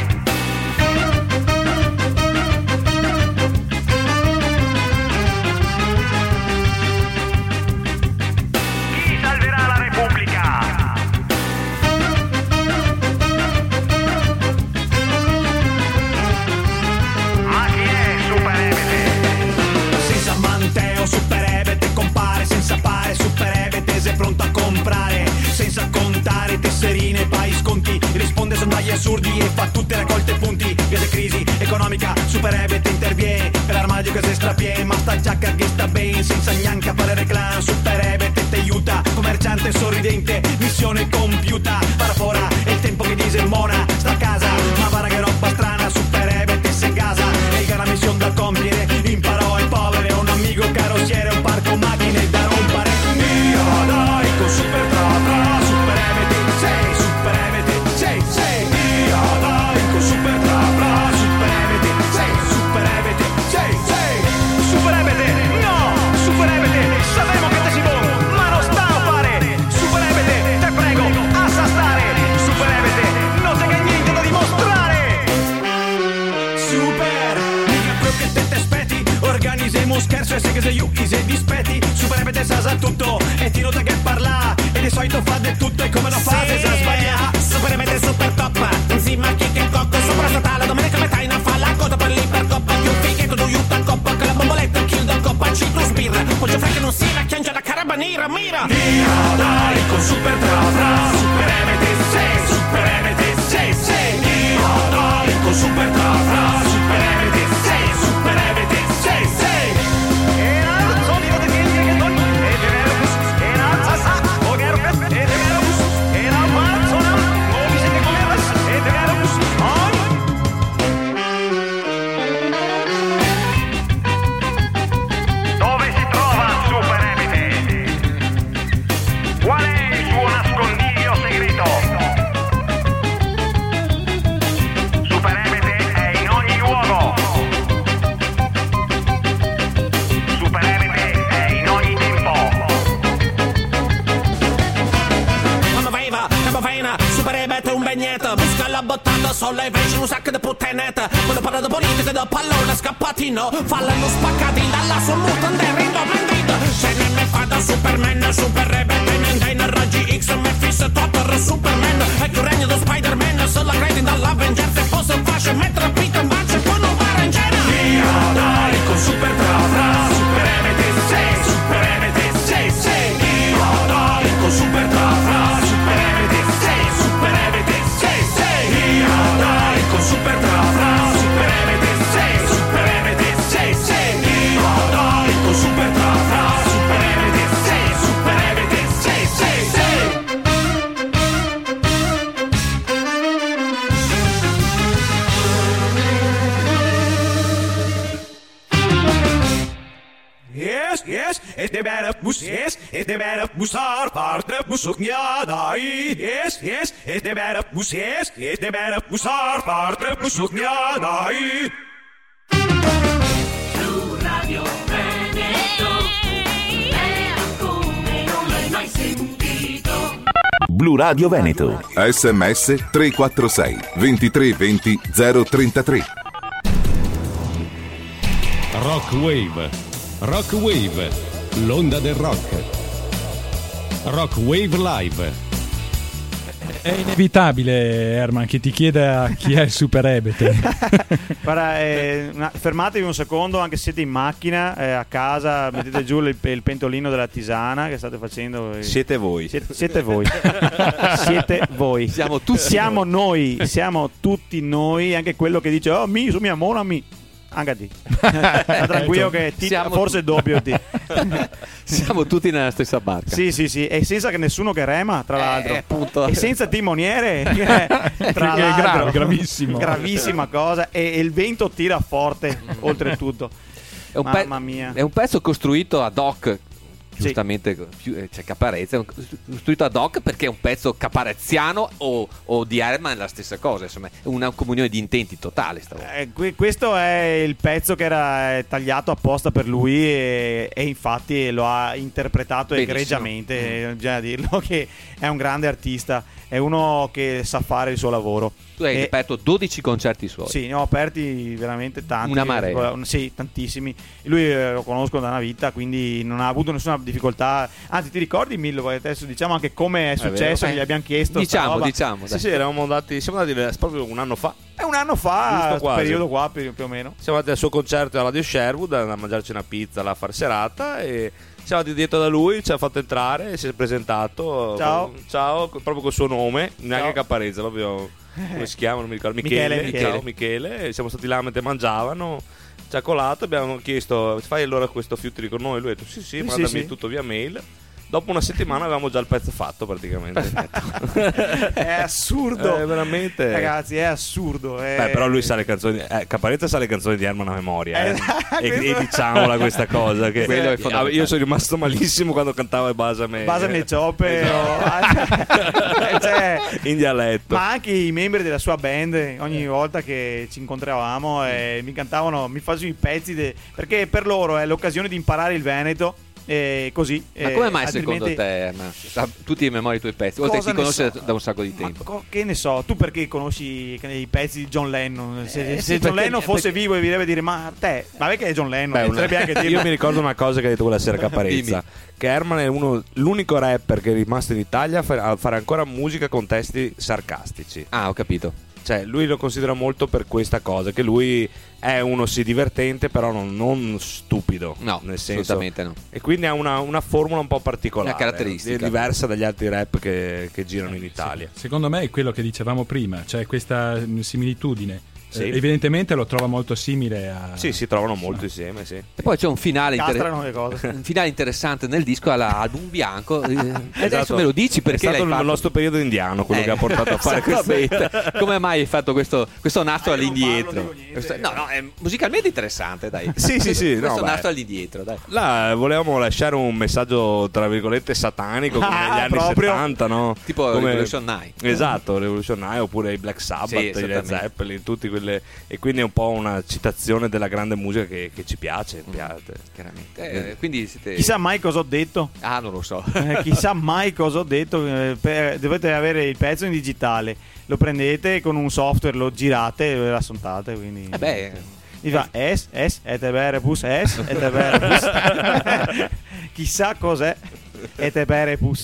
Chi salverà la Repubblica? Ma chi è Super Ebete? Senza Manteo Super Ebete compare, senza pare Super Ebete sei pronto a comprare, senza contare tesserine, pai sconti, risponde a sondagli assurdi e fa tutte raccolte punti. Grande crisi economica, Super Ebete interviene, per l'armadio che si strapiene, ma sta giacca che sta bene, senza neanche fare reclame. Super Ebete ti aiuta, commerciante sorridente, missione compiuta, parafora è il tempo che disemona, sta a casa, ma guarda che roba strana, Super Ebete se gasa, e la missione da compiere, imparò ai poveri, un amico carrozziere, un parco macchine da rompere, via dai con Super Tra Tra, Super Ebete sei, Super Ebete sei, sei, via dai con Super Tra Tra, Super Ebete sei, Super Ebete sei, sei, Super Ebete no, Super Ebete sappiamo che te si può, ma non sta a fare, Super Ebete te prego a stare, Super Ebete non te che niente da dimostrare, Super, mica quello che te te aspetti, organizziamo scherzo e se che sei io chi sei dispetti, Super Ebete sa sa tutto e ti nota che parla e di solito fa del tutto e come lo fa se sa sbaglia, Super Ebete super top, insieme a chi che cocco, sopra statale, domenica metà in fa la coda per l'ipercoppa, più fighe con aiuta coppa, con la bomboletta kill da coppa, citrus birra, poi fai che non si va, chiangia la carabiniera, mira, via dai con Super Tra Tra, Super Ebete sei, Super Ebete sei, sei, via dai con Super Tra Tra, Super Ebete sei, Super Ebete sei, sei, e la solito di figlio che non e te vero e la sa o che e te vero e la marzo no mi siete come e te vero Dove si trova Super Ebete? Qual è il suo nascondiglio segreto? Super Ebete è in ogni luogo. Super Ebete è in ogni tempo. Quando veva, capo fena, Super Ebete è un bagnetto, busca la bottata, sola e un sacco di puttanetta, quando parla di politica, da pallone scappatino, fallano spaccati dalla sua mutande, rindo vendita, se ne me fa da Superman, Super Ebete, Mendane, Raggi X, me fissa Totter, Superman, e più regno da Spider-Man, se la credi dall'Avengers, e posso fascia, mettere Peter, bacia, e poi non va in genere, via dai con Super Tra Tra, Super Ebete sei, Super Ebete sei, sei, via dai con Super Tra Tra, Super Ebete sei, Super Ebete sei, sei, via dai con Super Tra Tra, Super Ebete sei, Super Ebete sei, sei, via dai con Super Tra Tra, Super Ebete sei, Super Ebete sei, sei, sei. Yes, yes, het de bere moes, yes, het de bere moes haar paard, moes ook ja dai. Yes, yes, het de bere moes, yes, het de bere moes haar paard, moes ook ja dai. Radio Veneto, era come non l'hai mai sentito. Blu Radio Veneto. sms tre quattro sei ventitré venti zero trentatré. Rock Wave. Rock Wave, l'onda del rock. Rock Wave Live. È inevitabile, Herman, che ti chieda chi è il super ebete. Guarda, eh, una- fermatevi un secondo, anche se siete in macchina, eh, a casa, mettete giù il, il pentolino della tisana che state facendo. eh. Siete voi. Siete, siete voi. Siete voi. Siamo tutti Siamo noi. Siamo tutti noi. Anche quello che dice, oh, mi, su mia mona, mi. Anche a te. Sta tranquillo che ti, Siamo forse tu- doppio ti. Siamo tutti nella stessa barca. Sì, sì, sì. E senza che nessuno che rema, tra l'altro. Eh, appunto. E senza timoniere. che è, tra Che è l'altro. grave, gravissimo. Gravissima cosa. E, e il vento tira forte, oltretutto. È un, pe- Mamma mia. è un pezzo costruito ad hoc. Sì. Giustamente più- eh, c'è Caparezza, è un- costruito ad hoc perché è un pezzo capareziano o, o di Herman è la stessa cosa, insomma, è una comunione di intenti totale stavolta. Eh, que- questo è il pezzo che era eh, tagliato apposta per lui e, e infatti lo ha interpretato Benissimo. egregiamente, eh, bisogna dirlo che è un grande artista, è uno che sa fare il suo lavoro. Tu hai E- aperto dodici concerti suoi. Sì, ne ho aperti veramente tanti. Una marea. Sì, tantissimi. Lui eh, lo conosco da una vita, quindi non ha avuto nessuna difficoltà. Anzi, ti ricordi Millo? Adesso diciamo anche come è successo, vero. che gli abbiamo chiesto. sta Diciamo, roba. diciamo. Sì, dai. sì, eravamo andati, siamo andati proprio un anno fa. È un anno fa, Giusto questo quasi. periodo qua più, più o meno. Siamo andati al suo concerto a Radio Sherwood, andando a mangiarci una pizza là a far serata e siamo andati dietro da lui, ci ha fatto entrare, si è presentato. Ciao. Ciao, proprio col suo nome, neanche Ciao. Caparezza, proprio come si chiama, non mi ricordo, Michele, Michele. Michele. Ciao Michele, e siamo stati là mentre mangiavano. Ci ha colato, abbiamo chiesto fai allora questo featuring con noi, lui ha detto sì sì, Sì, mandami sì, sì. tutto via mail. Dopo una settimana avevamo già il pezzo fatto praticamente. È assurdo. È veramente. Ragazzi, è assurdo. È... Beh, però lui sa le canzoni. Eh, Caparezza sa le canzoni di Herman a memoria. Eh. Eh, e, questo- e diciamola questa cosa. Che Quello è eh, fondamentale. io sono rimasto malissimo quando cantava Basame. Basami e cioppe o... cioè, in dialetto. ma anche i membri della sua band ogni volta che ci incontravamo eh, mi cantavano, mi facevano i pezzi de- perché per loro è l'occasione di imparare il veneto e così. Ma eh, come mai altrimenti- secondo te, Herman? Sa tutti in memoria i tuoi pezzi, oltre a Cosa chi ne conosce so? da un sacco di Ma tempo. co- che ne so, tu perché conosci i pezzi di John Lennon? Se, Eh, se sì, John perché- Lennon fosse perché- vivo, vi deve dire: ma te, ma perché è John Lennon? Beh, una- Potrebbe anche dirlo. io mi ricordo una cosa che ha detto quella sera Caparezza. Dimmi. Che Herman è uno, l'unico rapper che è rimasto in Italia a fare, a fare ancora musica con testi sarcastici. Ah, ho capito. Cioè, lui lo considera molto per questa cosa. Che lui è uno sì divertente, però non, non stupido. No, nel senso. assolutamente no. E quindi ha una, una formula un po' particolare. Una caratteristica. di- diversa dagli altri rap che, che girano in Italia. Secondo me è quello che dicevamo prima, cioè questa mm, similitudine. Sì. Eh, evidentemente lo trova molto simile a... Sì, si trovano molto insieme, sì. E poi c'è un finale, inter- Castrano le cose. un finale interessante nel disco all'album bianco. Eh, Adesso Esatto. me lo dici perché è stato l'hai il fatto? nostro periodo indiano quello Eh, che ha portato a fare questo. esattamente. Come mai hai fatto questo, questo nastro Ah, io non parlo, all'indietro? dico niente. Questo- no, no, è musicalmente interessante, dai. Sì, sì, sì, no, Questo beh. nastro all'indietro, dai. Là volevamo lasciare un messaggio tra virgolette satanico come Ah, negli anni proprio. settanta, no? Tipo Come- Revolution nine. Esatto, Revolution nine oppure i Black Sabbath, Sì, i Led esattamente. Zeppelin, tutti quelle e quindi è un po' una citazione della grande musica che, che ci piace, piace. Chiaramente. Eh, quindi siete... Chissà mai cosa ho detto. Ah, non lo so. Eh, chissà mai cosa ho detto. eh, per- dovete avere il pezzo in digitale. Lo prendete con un software, lo girate e lo assuntate. Quindi Eh beh, mi fa es, es, et bere pus, es, et bere pus. Chissà cos'è et bere pus.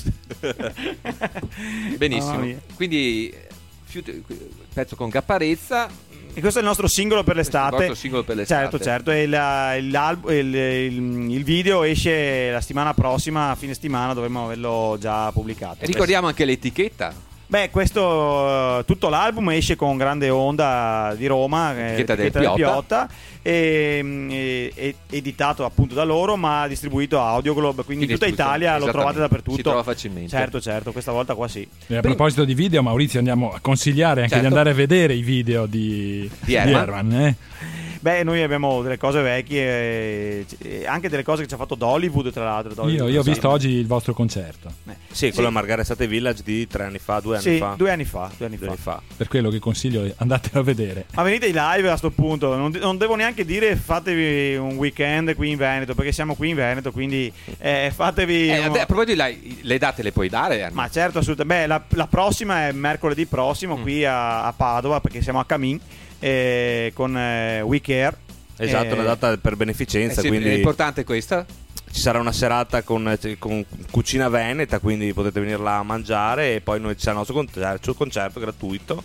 benissimo. Mamma mia. Quindi fiut- pezzo con Caparezza. E questo è il nostro singolo per Questo è il l'estate. vostro singolo per l'estate. Certo, certo. E la- il, l'alb- il- il- il video esce la settimana prossima, a fine settimana dovremmo averlo già pubblicato. E ricordiamo anche l'etichetta. Beh, questo tutto l'album esce con Grande Onda di Roma, eh, Etichetta del etichetta Piotta. Piotta, e, e- e- editato appunto da loro, ma distribuito a Audioglobe, quindi in Quindi tutta distribuzione, Italia lo esattamente. trovate dappertutto. Si trova facilmente. Certo, certo, questa volta qua sì. E a proposito di video, Maurizio, andiamo a consigliare anche Certo. di andare a vedere i video di, Di Herman. Herman, eh? Beh, noi abbiamo delle cose vecchie, e e anche delle cose che ci ha fatto Dollywood, tra l'altro. Io, Dollywood, io ho sì. visto oggi il vostro concerto. Sì, quello a Margaret State Village di tre anni fa, due anni Sì, fa. due anni fa, due anni Due fa. anni fa. Per quello che consiglio è andatelo a vedere. Ma venite in live a sto punto, non, non devo neanche dire fatevi un weekend qui in Veneto, perché siamo qui in Veneto, quindi eh, fatevi... Eh, un- vabbè, a proposito, di là, le date le puoi dare? Herman? Ma certo, assolutamente. Beh, la, la prossima è mercoledì prossimo Mm. qui a, a Padova, perché siamo a Camin eh, con eh, We Care. Esatto, Eh, una data per Eh beneficenza, sì, quindi è importante questa? ci sarà una serata con, con cucina veneta, quindi potete venire là a mangiare, e poi noi ci sarà il nostro concerto, concerto gratuito,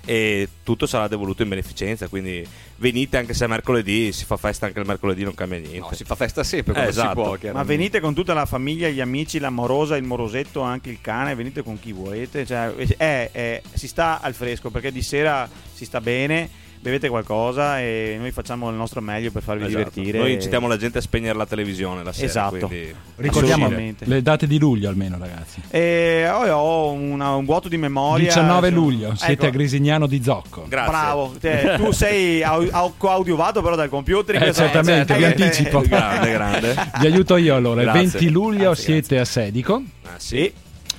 e tutto sarà devoluto in beneficenza, quindi venite anche se è mercoledì, si fa festa anche il mercoledì, non cambia niente. No, si fa festa sempre come eh, esatto. si può. Ma venite con tutta la famiglia, gli amici, la morosa, il morosetto, anche il cane, venite con chi volete, cioè, è, è, si sta al fresco, perché di sera si sta bene, bevete qualcosa e noi facciamo il nostro meglio per farvi Esatto. divertire. Noi incitiamo la gente a spegnere la televisione la sera. Esatto. Quindi Ricordiamo assolutamente. le date di luglio almeno, ragazzi. E oh, io ho una- un vuoto di memoria. diciannove luglio, siete Ecco. a Grisignano di Zocco. Grazie. Bravo, te- tu sei au- au- coadiuvato però dal computer in Eh, questa- certamente, eh, vi eh, anticipo. Grande, grande. Vi aiuto io allora. Il Grazie. venti luglio Grazie, siete a Sedico. Ah, sì.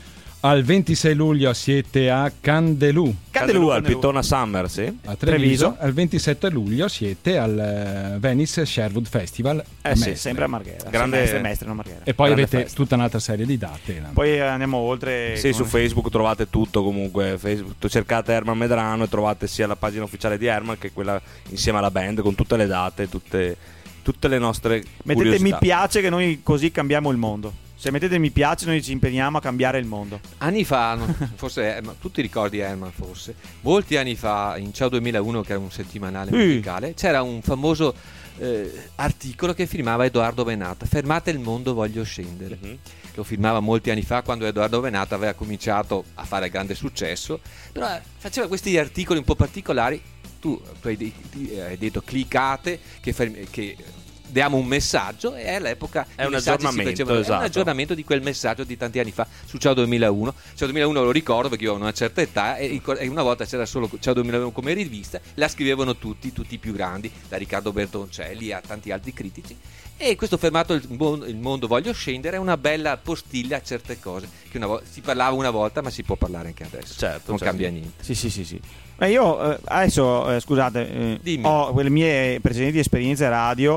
Al ventisei luglio siete a Candelù. Candelù al Pittona Summer, sì. A Treviso. Treviso. Al ventisette luglio siete al eh, Venice Sherwood Festival. a Eh sì, Mestre. sempre a Marghera. Grande- Mestre, Mestre, non Marghera. E poi Grande avete festa. tutta un'altra serie di date. Poi andiamo oltre. Sì, con- su Facebook trovate tutto comunque. Facebook, cercate Herman Medrano e trovate sia la pagina ufficiale di Herman che quella insieme alla band con tutte le date, tutte, tutte le nostre Mettete curiosità. mi piace che noi così cambiamo il mondo. Se mettete mi piace noi ci impegniamo a cambiare il mondo. Anni fa, non- forse Herman, tu ti ricordi Herman forse, molti anni fa in Ciao duemilauno, che era un settimanale Sì. musicale, c'era un famoso eh, articolo che firmava Edoardo Benata, fermate il mondo, voglio scendere. Mhm. Lo firmava molti anni fa quando Edoardo Benata aveva cominciato a fare grande successo, però eh, faceva questi articoli un po' particolari. Tu, tu hai, de- ti- hai detto cliccate che, fermi- che diamo un messaggio, e all'epoca È i un messaggi si aggiornamento, facevano- è esatto. un aggiornamento di quel messaggio di tanti anni fa su Ciao duemilauno. Ciao duemilauno lo ricordo perché io ho una certa età, e e una volta c'era solo Ciao duemilauno come rivista, la scrivevano tutti, tutti i più grandi, da Riccardo Bertoncelli a tanti altri critici. E questo fermato il mondo, il mondo voglio scendere è una bella postilla a certe cose che una vo- si parlava una volta, ma si può parlare anche adesso. Certo, non certo. cambia niente. Sì, sì, sì, sì. Ma io eh, adesso, eh, scusate, eh, Dimmi. ho le mie precedenti esperienze radio,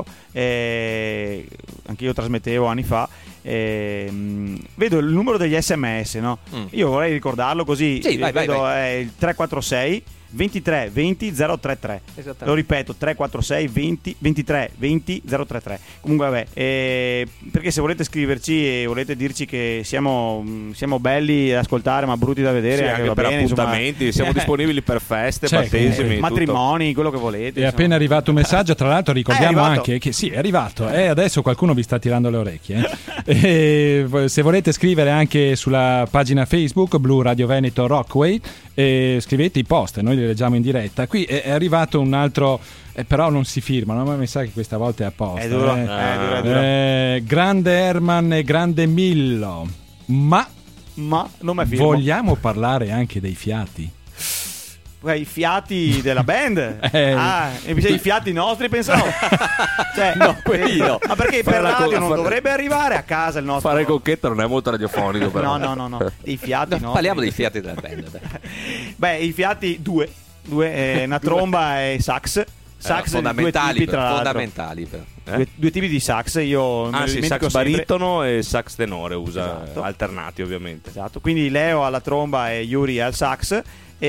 eh, anche io trasmettevo anni fa, eh, mh, vedo il numero degli sms, no? Mm. Io vorrei ricordarlo così, Sì, vai, vai, vedo vai. è il tre quattro sei ventitré venti zero trentatré. Esattamente. Lo ripeto, tre quattro sei venti ventitré venti zero trentatré. Comunque vabbè, eh, perché se volete scriverci e volete dirci che siamo, mh, siamo belli da ascoltare ma brutti da vedere, Sì, anche, anche va per bene, insomma. appuntamenti, siamo disponibili per feste, C'è, battesimi, tutto. matrimoni, quello che volete. È appena arrivato un messaggio, tra l'altro ricordiamo È arrivato. anche che sì, è arrivato e adesso qualcuno vi sta tirando le orecchie. eh. E se volete scrivere anche sulla pagina Facebook Blu Radio Veneto Rockway, eh, scrivete i post, noi li leggiamo in diretta. Qui è, è arrivato un altro, eh, però non si firmano, ma mi sa che questa volta è apposta. È duro, eh. è duro, è duro. Eh, grande Herman e grande Millo, ma Ma non mi firmo. vogliamo parlare anche dei fiati? Beh, i fiati della band. Eh. Ah, e invece i fiati nostri pensavo. Cioè, No, quelli no. Ma perché Fare per la radio co- non fare- dovrebbe arrivare a casa il nostro. Fare cocchetto non è molto radiofonico, però. No, no, no, no. I fiati No, nostri. parliamo dei fiati della band. dai. Beh, i fiati due, due eh, una tromba e sax. Sax di due fondamentali, tipi, però, tra l'altro. fondamentali però. Eh? Due, due tipi di sax, io me Ah lo sì, dimentico sax sempre. baritono e sax tenore usa, Esatto. alternati ovviamente. Esatto, quindi Leo alla tromba e Yuri al sax.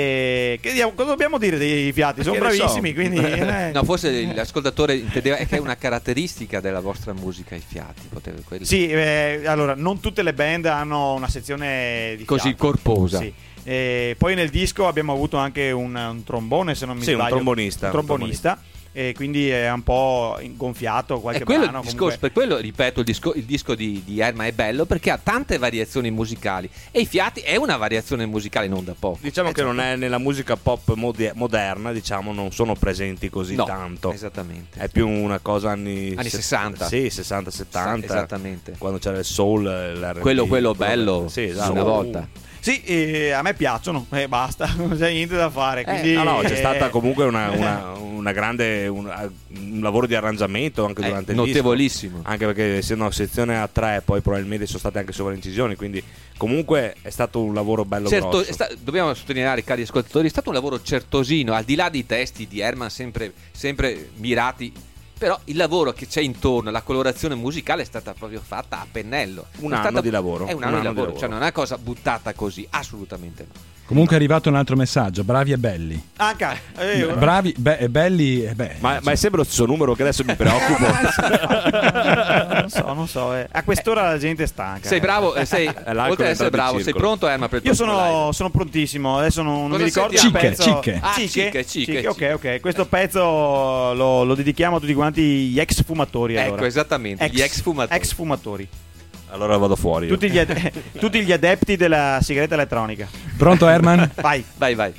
E che diamo- cosa dobbiamo dire dei fiati? Sono Che ne so. bravissimi, quindi eh. No, forse l'ascoltatore intendeva che è una caratteristica della vostra musica i fiati. Poteva, quelli- Sì, eh, allora non tutte le band hanno una sezione di Così fiato. corposa. Sì. E poi nel disco abbiamo avuto anche un, un trombone, se non mi Sì, un sbaglio. trombonista, Un trombonista. E quindi è un po' gonfiato qualche È quello il brano. discorso, comunque. per quello ripeto il disco, il disco di, di Herman è bello perché ha tante variazioni musicali e i fiati è una variazione musicale non da poco. Diciamo che non è nella musica pop mode- moderna, diciamo, non sono presenti così No, tanto. esattamente. È più una cosa anni, Anni se- sessanta. Sì, sessanta settanta. Esattamente. Quando c'era il soul, l'R and B. Quello, quello bello Sì, esatto. una volta. Sì, e a me piacciono, e basta, non c'è niente da fare. Eh, Quindi, No, no, c'è eh, stata comunque una, una, una grande un, un lavoro di arrangiamento anche Eh, durante il notevolissimo. disco. Anche perché essendo una sezione a tre, poi probabilmente sono state anche sovraincisioni, quindi comunque è stato un lavoro bello Certo, grosso. è sta- dobbiamo sottolineare, cari ascoltatori, è stato un lavoro certosino, al di là dei testi di Herman sempre, sempre mirati. Però il lavoro che c'è intorno, la colorazione musicale è stata proprio fatta a pennello. Un È anno stata- di lavoro. È un, Un anno, anno di di lavoro, lavoro. cioè non è una cosa buttata così, assolutamente no. Comunque è arrivato un altro messaggio, bravi e belli. Anche eh, bravi be- e belli e beh, ma, ma è sempre lo stesso numero che adesso mi preoccupo. non so, non so. Eh. A quest'ora la gente è stanca. Sei bravo, eh, sei, l'alcol oltre ad essere è entrato in bravo, sei circolo. pronto Erma per il Io prossimo sono, live? sono prontissimo. Adesso non, non Cosa mi ricordo il sentiamo? pezzo. Cicche, Ah, Cicche? cicche, cicche, Cicche, cicche. ok, ok. Questo pezzo lo, lo dedichiamo a tutti quanti gli ex fumatori. Ecco, Allora. esattamente, Ex, gli ex fumatori. Ex fumatori. Allora vado fuori. io. Tutti gli, ade- tutti gli adepti della sigaretta elettronica. Pronto Herman? Vai. Vai, vai.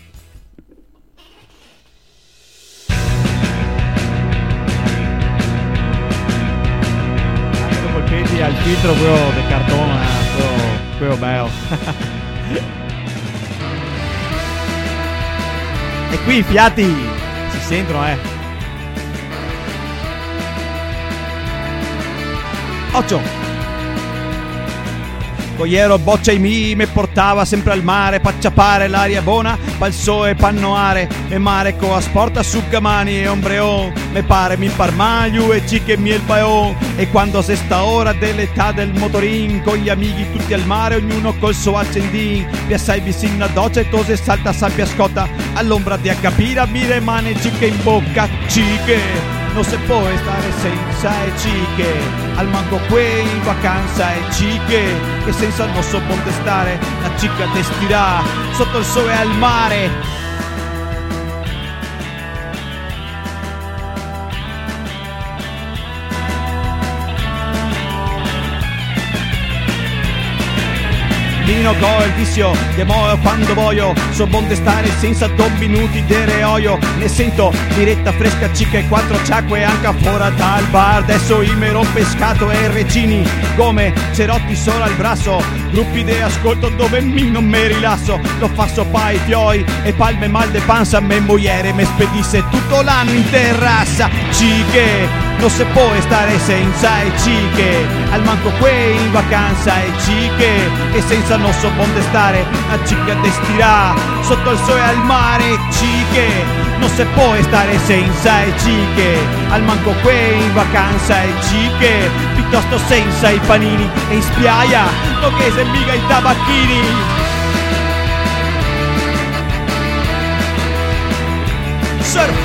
Anche colpiti al filtro quello del cartone, quello, quello bello. E qui i fiati si sentono, eh. Occhio. Cogliero boccia i mi me portava sempre al mare, pacciapare l'aria buona, palso e pannoare, e mare co asporta su gamani e ombreon, me pare mi parmaglio e ciche miel paon, e quando se sta ora dell'età del motorin, con gli amici tutti al mare, ognuno col suo accendin, vi assai vicino a doccia e tose salta sabbia scotta, all'ombra di accapira mi rimane ciche in bocca, ciche. Non si può stare senza e ciche, al manco qui in vacanza e ciche, che senza non so ponte stare, la cica destirà sotto il sole al mare. Vino con il vizio, che muoio quando voglio, so bonde stare senza due minuti di reoio, ne sento diretta fresca cica e quattro ciacque anche fuori dal bar, adesso io mi rompe pescato e regini, come cerotti solo al brazo, gruppi di ascolto dove mi non mi rilasso, lo faccio pa' i fioi e palme mal de panza, me mogliere me spedisse tutto l'anno in terrazza, ciche. Non si può stare senza e ciche, al manco qui in vacanza e ciche, e senza non so bonde stare, la cica destirà sotto il sole al mare, ciche. Non si può stare senza e ciche, al manco qui in vacanza e ciche, piuttosto senza i panini e in spiaggia, non che se mica i tabacchini. Surf.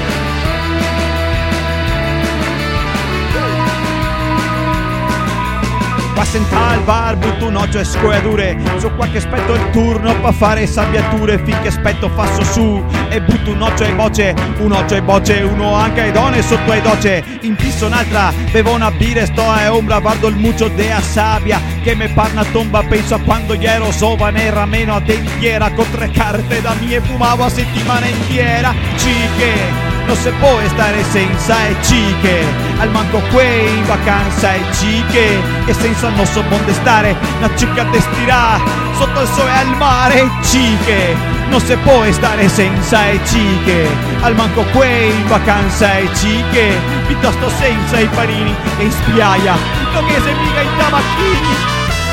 Qua senta al bar, butto un occhio e scoiadure, su qualche aspetto il turno pa' fare sabbiature, finché aspetto passo su e butto un occhio e voce, un occhio e voce, uno anche ai donne sotto ai doce, in pisso un'altra, bevo una birra e sto a ombra, guardo il muccio dea sabbia, che me parna tomba, penso a quando gli ero giovane, era meno a dentiera, con tre carte da mie fumavo a settimana intera, ciche. Non si può stare senza e ciche, al manco qui in vacanza e ciche, e senza non so bonde stare, la cica destirà sotto il sole al mare, ciche. Non si può stare senza e ciche, al manco qui in vacanza e ciche, piuttosto senza i panini e in spiaggia, non che se mica i tabacchini.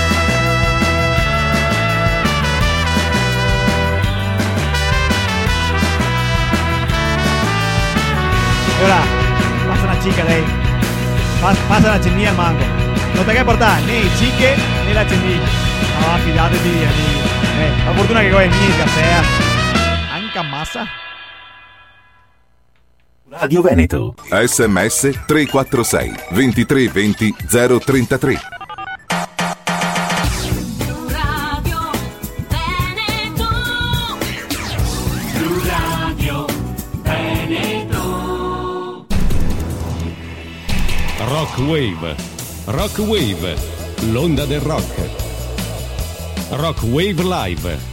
Ora, passa una chica lei, passa, passa la cennia al manco, non te che portare né i ciche né la cennia, no, fidatevi di eh, la fortuna che qua è mica, sea, anche a massa. Radio Veneto. sms tre quattro sei ventitré venti zero trentatré. Rock Wave, Rock Wave, l'onda del rock. Rock Wave Live.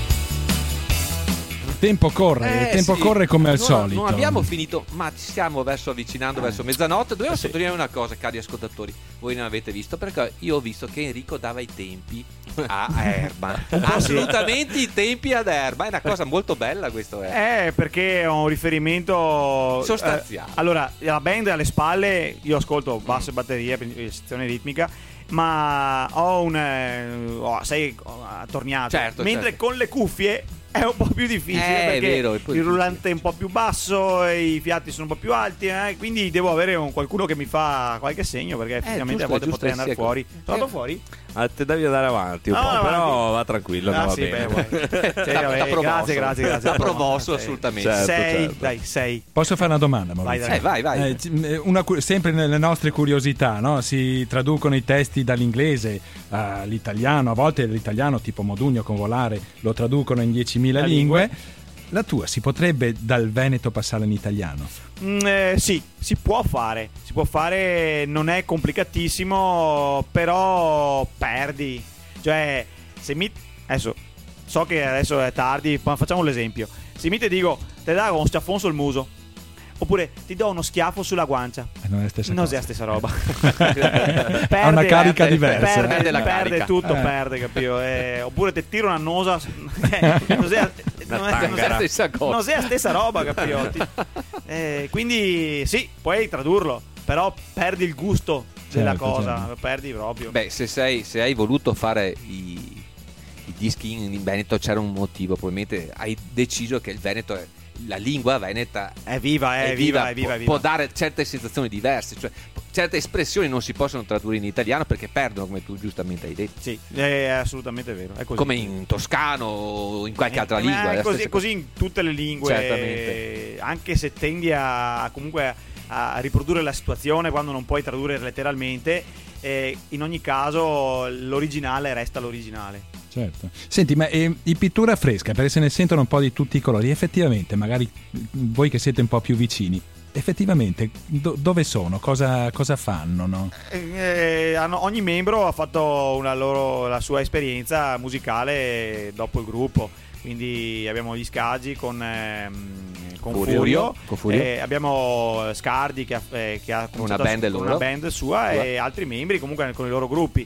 Il tempo corre, Eh, il tempo sì. corre come al Non- solito. Non abbiamo finito, ma ci stiamo verso avvicinando verso mezzanotte. Dobbiamo sottolineare una cosa, cari ascoltatori. Voi non avete visto, perché io ho visto che Enrico dava i tempi a Erba. Assolutamente i tempi ad Erba. È una cosa molto bella questo. È. Eh, perché ho un riferimento Sostanziale. eh, allora, la band alle spalle, io ascolto basso e batteria, quindi sezione ritmica, ma ho un eh, ho sei attorniato. Certo, mentre certo. con le cuffie è un po' più difficile, Eh, è perché vero, è poi il rullante è un po' più basso e i fiati sono un po' più alti, eh, quindi devo avere un, qualcuno che mi fa qualche segno, perché effettivamente giusto, a volte giusto, potrei eh, andare sì, ecco. fuori. Sono andato Eh. fuori? Ah, te devi andare avanti un No, po', avanti. però va tranquillo, Ah, no, va sì, bene. beh, vai. Sì, Da- vabbè, da promosso. grazie, grazie, grazie. Da promosso, assolutamente. Certo, sei, certo. dai, sei. Posso fare una domanda, Maurizio? Vai, Eh, vai, vai. Eh, c- una cu- sempre nelle nostre curiosità, no? Si traducono i testi dall'inglese all'italiano, a volte l'italiano tipo Modugno con Volare lo traducono in diecimila La lingue. La tua si potrebbe dal veneto passare in italiano? Mm, eh, sì, si può fare. Si può fare, non è complicatissimo, però perdi. Cioè, se mi. Adesso, so che adesso è tardi, ma facciamo l'esempio. Se mi ti dico, te dà uno schiaffone sul muso. Oppure ti do uno schiaffo sulla guancia. Eh, non è la stessa Non cosa. è la stessa roba. Ha una carica diversa. Perde, Perde la perde carica. tutto, Eh. perde, capito? Eh, oppure ti tiro una nosa. Eh, non è, non è- non è- la stessa cosa. non è la stessa roba, capito? Ti- eh, quindi sì, puoi tradurlo, però perdi il gusto della Certo, cosa, certo. lo perdi proprio. Beh, se, sei, se hai voluto fare i, i dischi in, in Veneto c'era un motivo, probabilmente hai deciso che il Veneto è la lingua veneta È viva, è, viva, è viva, può, è viva. può dare certe sensazioni diverse, cioè certe espressioni non si possono tradurre in italiano perché perdono, come tu giustamente hai detto, Sì, è assolutamente vero. È così. come in toscano o in qualche altra Eh, lingua. ma è è la così, stessa così in tutte le lingue, Certamente. eh, anche se tendi a comunque a riprodurre la situazione quando non puoi tradurre letteralmente, eh, in ogni caso l'originale resta l'originale. Certo. Senti, ma eh, in pittura fresca, perché se ne sentono un po' di tutti i colori, effettivamente, magari voi che siete un po' più vicini, effettivamente do- dove sono? Cosa, cosa fanno? No? Eh, hanno- ogni membro ha fatto una loro, la sua esperienza musicale dopo il gruppo. Quindi abbiamo gli Scaggi con, ehm, con Furio. Furio, Con Furio. eh, abbiamo Scardi che ha, eh, che ha cominciato Una band a- con loro. una band sua Sua. e altri membri comunque con i loro gruppi.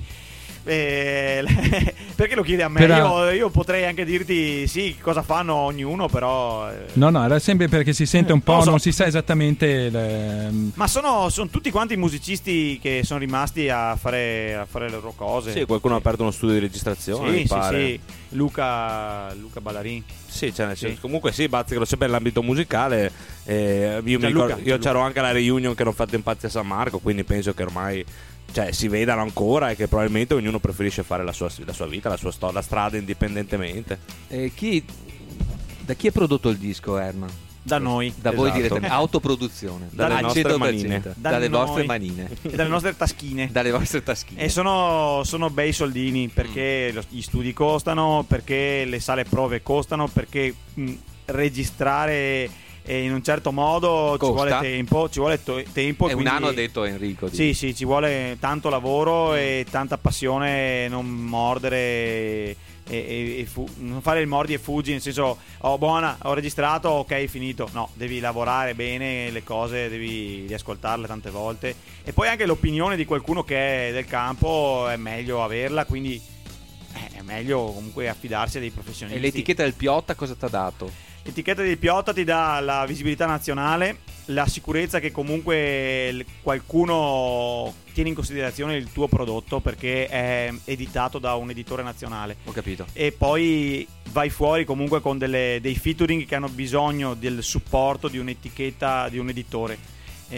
Eh, perché lo chiedi a me? Però- Io, io potrei anche dirti sì, cosa fanno ognuno, però. eh, No, no, era sempre perché si sente un po', Non lo so. non si sa esattamente. le- Ma sono, sono tutti quanti musicisti che sono rimasti a fare, a fare le loro cose. Sì, qualcuno ha aperto uno studio di registrazione, mi Sì, sì, pare. sì. Luca, Luca Ballarin. Sì, cioè, nel Sì. senso, comunque sì, bazzicalo sempre nell'ambito musicale. eh, io mi Gianluca, ricordo- io Gianluca. c'ero anche alla reunion che hanno fatto in Pazzi a San Marco, quindi penso che ormai cioè, si vedano ancora e che probabilmente ognuno preferisce fare la sua, la sua vita, la sua storia, la strada indipendentemente. Eh, chi, da chi è prodotto il disco, Herman? Da noi. Da voi Esatto. direttamente, autoproduzione, Dalle al nostre cento per manine. cento. Da dalle noi. vostre manine, E dalle nostre taschine. dalle vostre taschine. E sono, sono bei soldini perché lo- gli studi costano, perché le sale prove costano, perché mh, registrare eh, in un certo modo ci Costa. vuole tempo, ci vuole to- tempo. È un quindi- anno, ha detto Enrico. Sì, sì, ci vuole tanto lavoro e tanta passione, non mordere e, e- e fu- non fare il mordi e fuggi, nel senso, oh buona, ho registrato, ok, finito. No, devi lavorare bene le cose, devi riascoltarle tante volte. E poi anche l'opinione di qualcuno che è del campo è meglio averla, quindi eh, è meglio comunque affidarsi a dei professionisti. E l'etichetta del Piotta cosa ti ha dato? L'etichetta del Piotta ti dà la visibilità nazionale, la sicurezza che comunque l- qualcuno tiene in considerazione il tuo prodotto perché è editato da un editore nazionale. Ho capito. E poi vai fuori comunque con delle- dei featuring che hanno bisogno del supporto di un'etichetta, di un editore.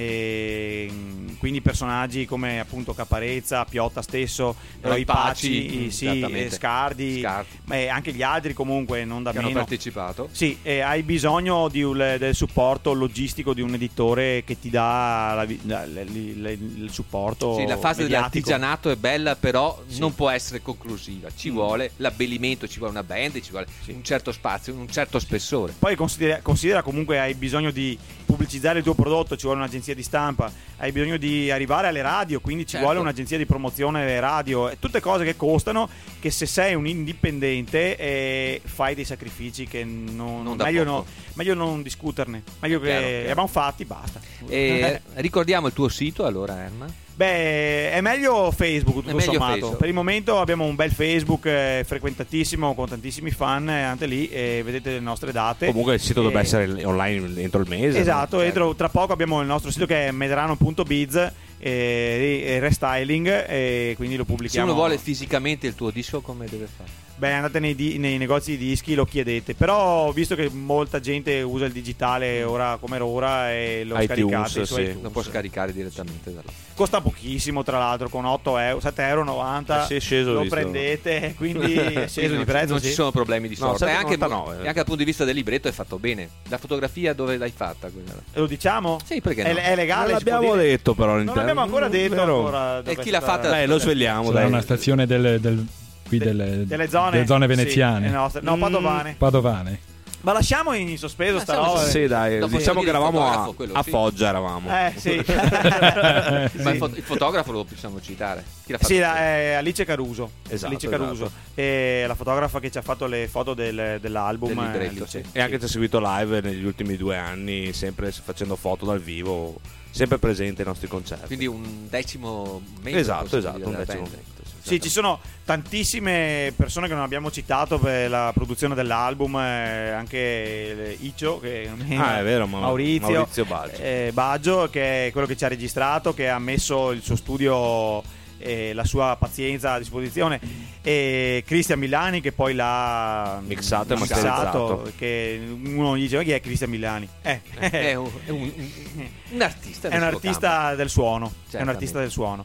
E quindi personaggi come appunto Caparezza, Piotta stesso, Roy Roy Paci, Paci, sì, esattamente. eh, Scardi, Scardi. ma e anche gli altri comunque non da Che hanno meno. partecipato. Sì, e hai bisogno di un- del supporto logistico di un editore che ti dà la vi- la- la- il, il supporto. Sì, la fase mediatico. dell'artigianato è bella, però Sì. non può essere conclusiva. Ci Mm. vuole l'abbellimento, ci vuole una band, ci vuole un certo spazio, un certo spessore. Poi considera, considera comunque hai bisogno di pubblicizzare il tuo prodotto, ci vuole un'agenzia di stampa, hai bisogno di arrivare alle radio, quindi ci Certo. vuole un'agenzia di promozione alle radio, e tutte cose che costano, che se sei un indipendente eh, fai dei sacrifici che non, Non da meglio, poco. no, meglio non discuterne, meglio che Chiaro, chiaro. abbiamo fatti, basta. E ricordiamo il tuo sito allora, Herman. Beh, è meglio Facebook tutto È meglio sommato. Facebook. Per il momento abbiamo un bel Facebook eh, frequentatissimo con tantissimi fan, eh, andate lì e vedete le nostre date. Comunque il sito E- dovrebbe essere online entro il mese. Esatto, no? entro- tra poco abbiamo il nostro sito che è medrano punto biz e, e restyling, e quindi lo Se pubblichiamo. uno vuole fisicamente il tuo disco, come deve fare? Beh, andate nei, di- nei negozi di dischi, lo chiedete. Però visto che molta gente usa il digitale ora come ora e lo iTunes, scaricate su sì. iTunes. Lo può scaricare direttamente da là. Costa pochissimo, tra l'altro, con otto euro, sette virgola novanta Eh sì, è sceso, lo visto. prendete, quindi è sceso non, di prezzo. non sì. ci sono problemi di No, sorta. e, anche, sette virgola novantanove. e anche dal punto di vista del libretto è fatto bene. La fotografia dove l'hai fatta? Quella? Lo diciamo? Sì, perché È, no? è legale? Non si può l'abbiamo dire? detto però Non all'interno. l'abbiamo ancora detto. Vero. Ancora, E dove chi l'ha sta- fatta? Dai, lo svegliamo, Sarà dai. una stazione del, del- qui De- delle, delle zone, delle zone sì, veneziane, le nostre- no, padovane. padovane. Ma lasciamo in sospeso Ma sta siamo- roba. Sì, dai, Dopo diciamo dire che il eravamo a, fotografo, quello a sì. Foggia eravamo. Eh, sì. Ma il, fo- il fotografo lo possiamo citare. Chi l'ha fatto? Sì, la- è Alice Caruso. Esatto, Alice Caruso. esatto. E la fotografa che ci ha fatto le foto del- dell'album. Del è libretto, Alice. sì. E anche ci ha seguito live negli ultimi due anni, sempre facendo foto dal vivo, sempre presente ai nostri concerti. Quindi un decimo membro. Esatto, possiamo esatto, dire, un della decimo band. membro, sì. Sì, ci sono tantissime persone che non abbiamo citato per la produzione dell'album, eh, anche Iccio, che Ah, è vero, ma- Maurizio, Maurizio Baggio. eh, Baggio, che è quello che ci ha registrato, che ha messo il suo studio e la sua pazienza a disposizione, e Cristian Milani che poi l'ha Mixato e mixato, masterizzato. che uno dice ma chi è Cristian Milani? Eh, È un, è un- un artista. è un del suo artista campo. del suono, è un Certamente. artista del suono.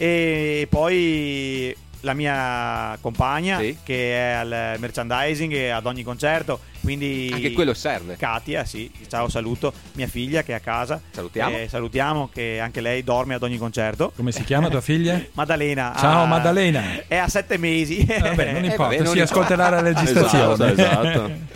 E poi la mia compagna, Sì. che è al merchandising e ad ogni concerto, quindi Anche quello serve. Katia, sì, ciao, saluto mia figlia che è a casa. Salutiamo. Eh, salutiamo, che anche lei dorme ad ogni concerto. Come si chiama tua figlia? Maddalena. Ciao, ha- Maddalena. È a sette mesi. Vabbè, non Eh, importa, vabbè, non si importa. ascolterà la registrazione. Esatto, esatto.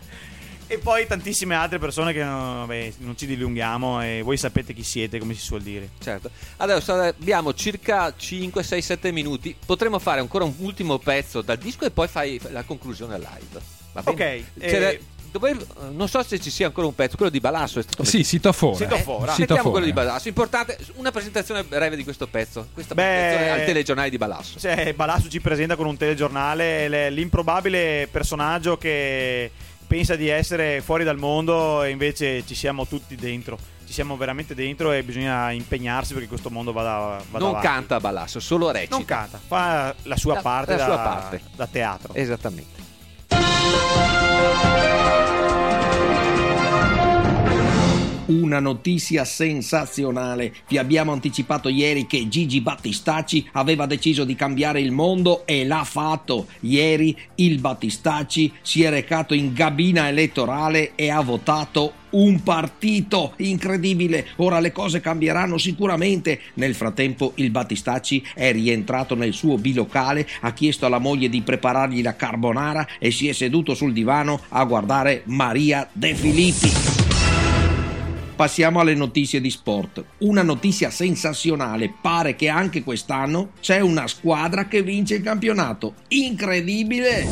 E poi tantissime altre persone che non, vabbè, non ci dilunghiamo, e voi sapete chi siete, come si suol dire. Certo. Adesso abbiamo circa cinque, sei, sette minuti. Potremmo fare ancora un ultimo pezzo dal disco e poi fai la conclusione live. Va bene? Ok, C'era- eh, dove- non so se ci sia ancora un pezzo, quello di Balasso è stato Sì, Sitofora. Sitofora. Eh, Sentiamo Sitofora. quello di Balasso. Importante, una presentazione breve di questo pezzo. Questa Beh, presentazione al telegiornale di Balasso. Cioè, Balasso ci presenta con un telegiornale l- l'improbabile personaggio che pensa di essere fuori dal mondo e invece ci siamo tutti dentro. Ci siamo veramente dentro e bisogna impegnarsi perché questo mondo vada, vada Non avanti. canta Balasso, solo recita. Non canta, fa la sua La- parte, la da, sua parte. da teatro. Esattamente. Una notizia sensazionale. Vi abbiamo anticipato ieri che Gigi Battistacci aveva deciso di cambiare il mondo e l'ha fatto. Ieri il Battistacci si è recato in cabina elettorale e ha votato un partito. Incredibile. Ora le cose cambieranno sicuramente. Nel frattempo il Battistacci è rientrato nel suo bilocale, ha chiesto alla moglie di preparargli la carbonara e si è seduto sul divano a guardare Maria De Filippi. Passiamo alle notizie di sport. Una notizia sensazionale: pare che anche quest'anno c'è una squadra che vince il campionato. Incredibile!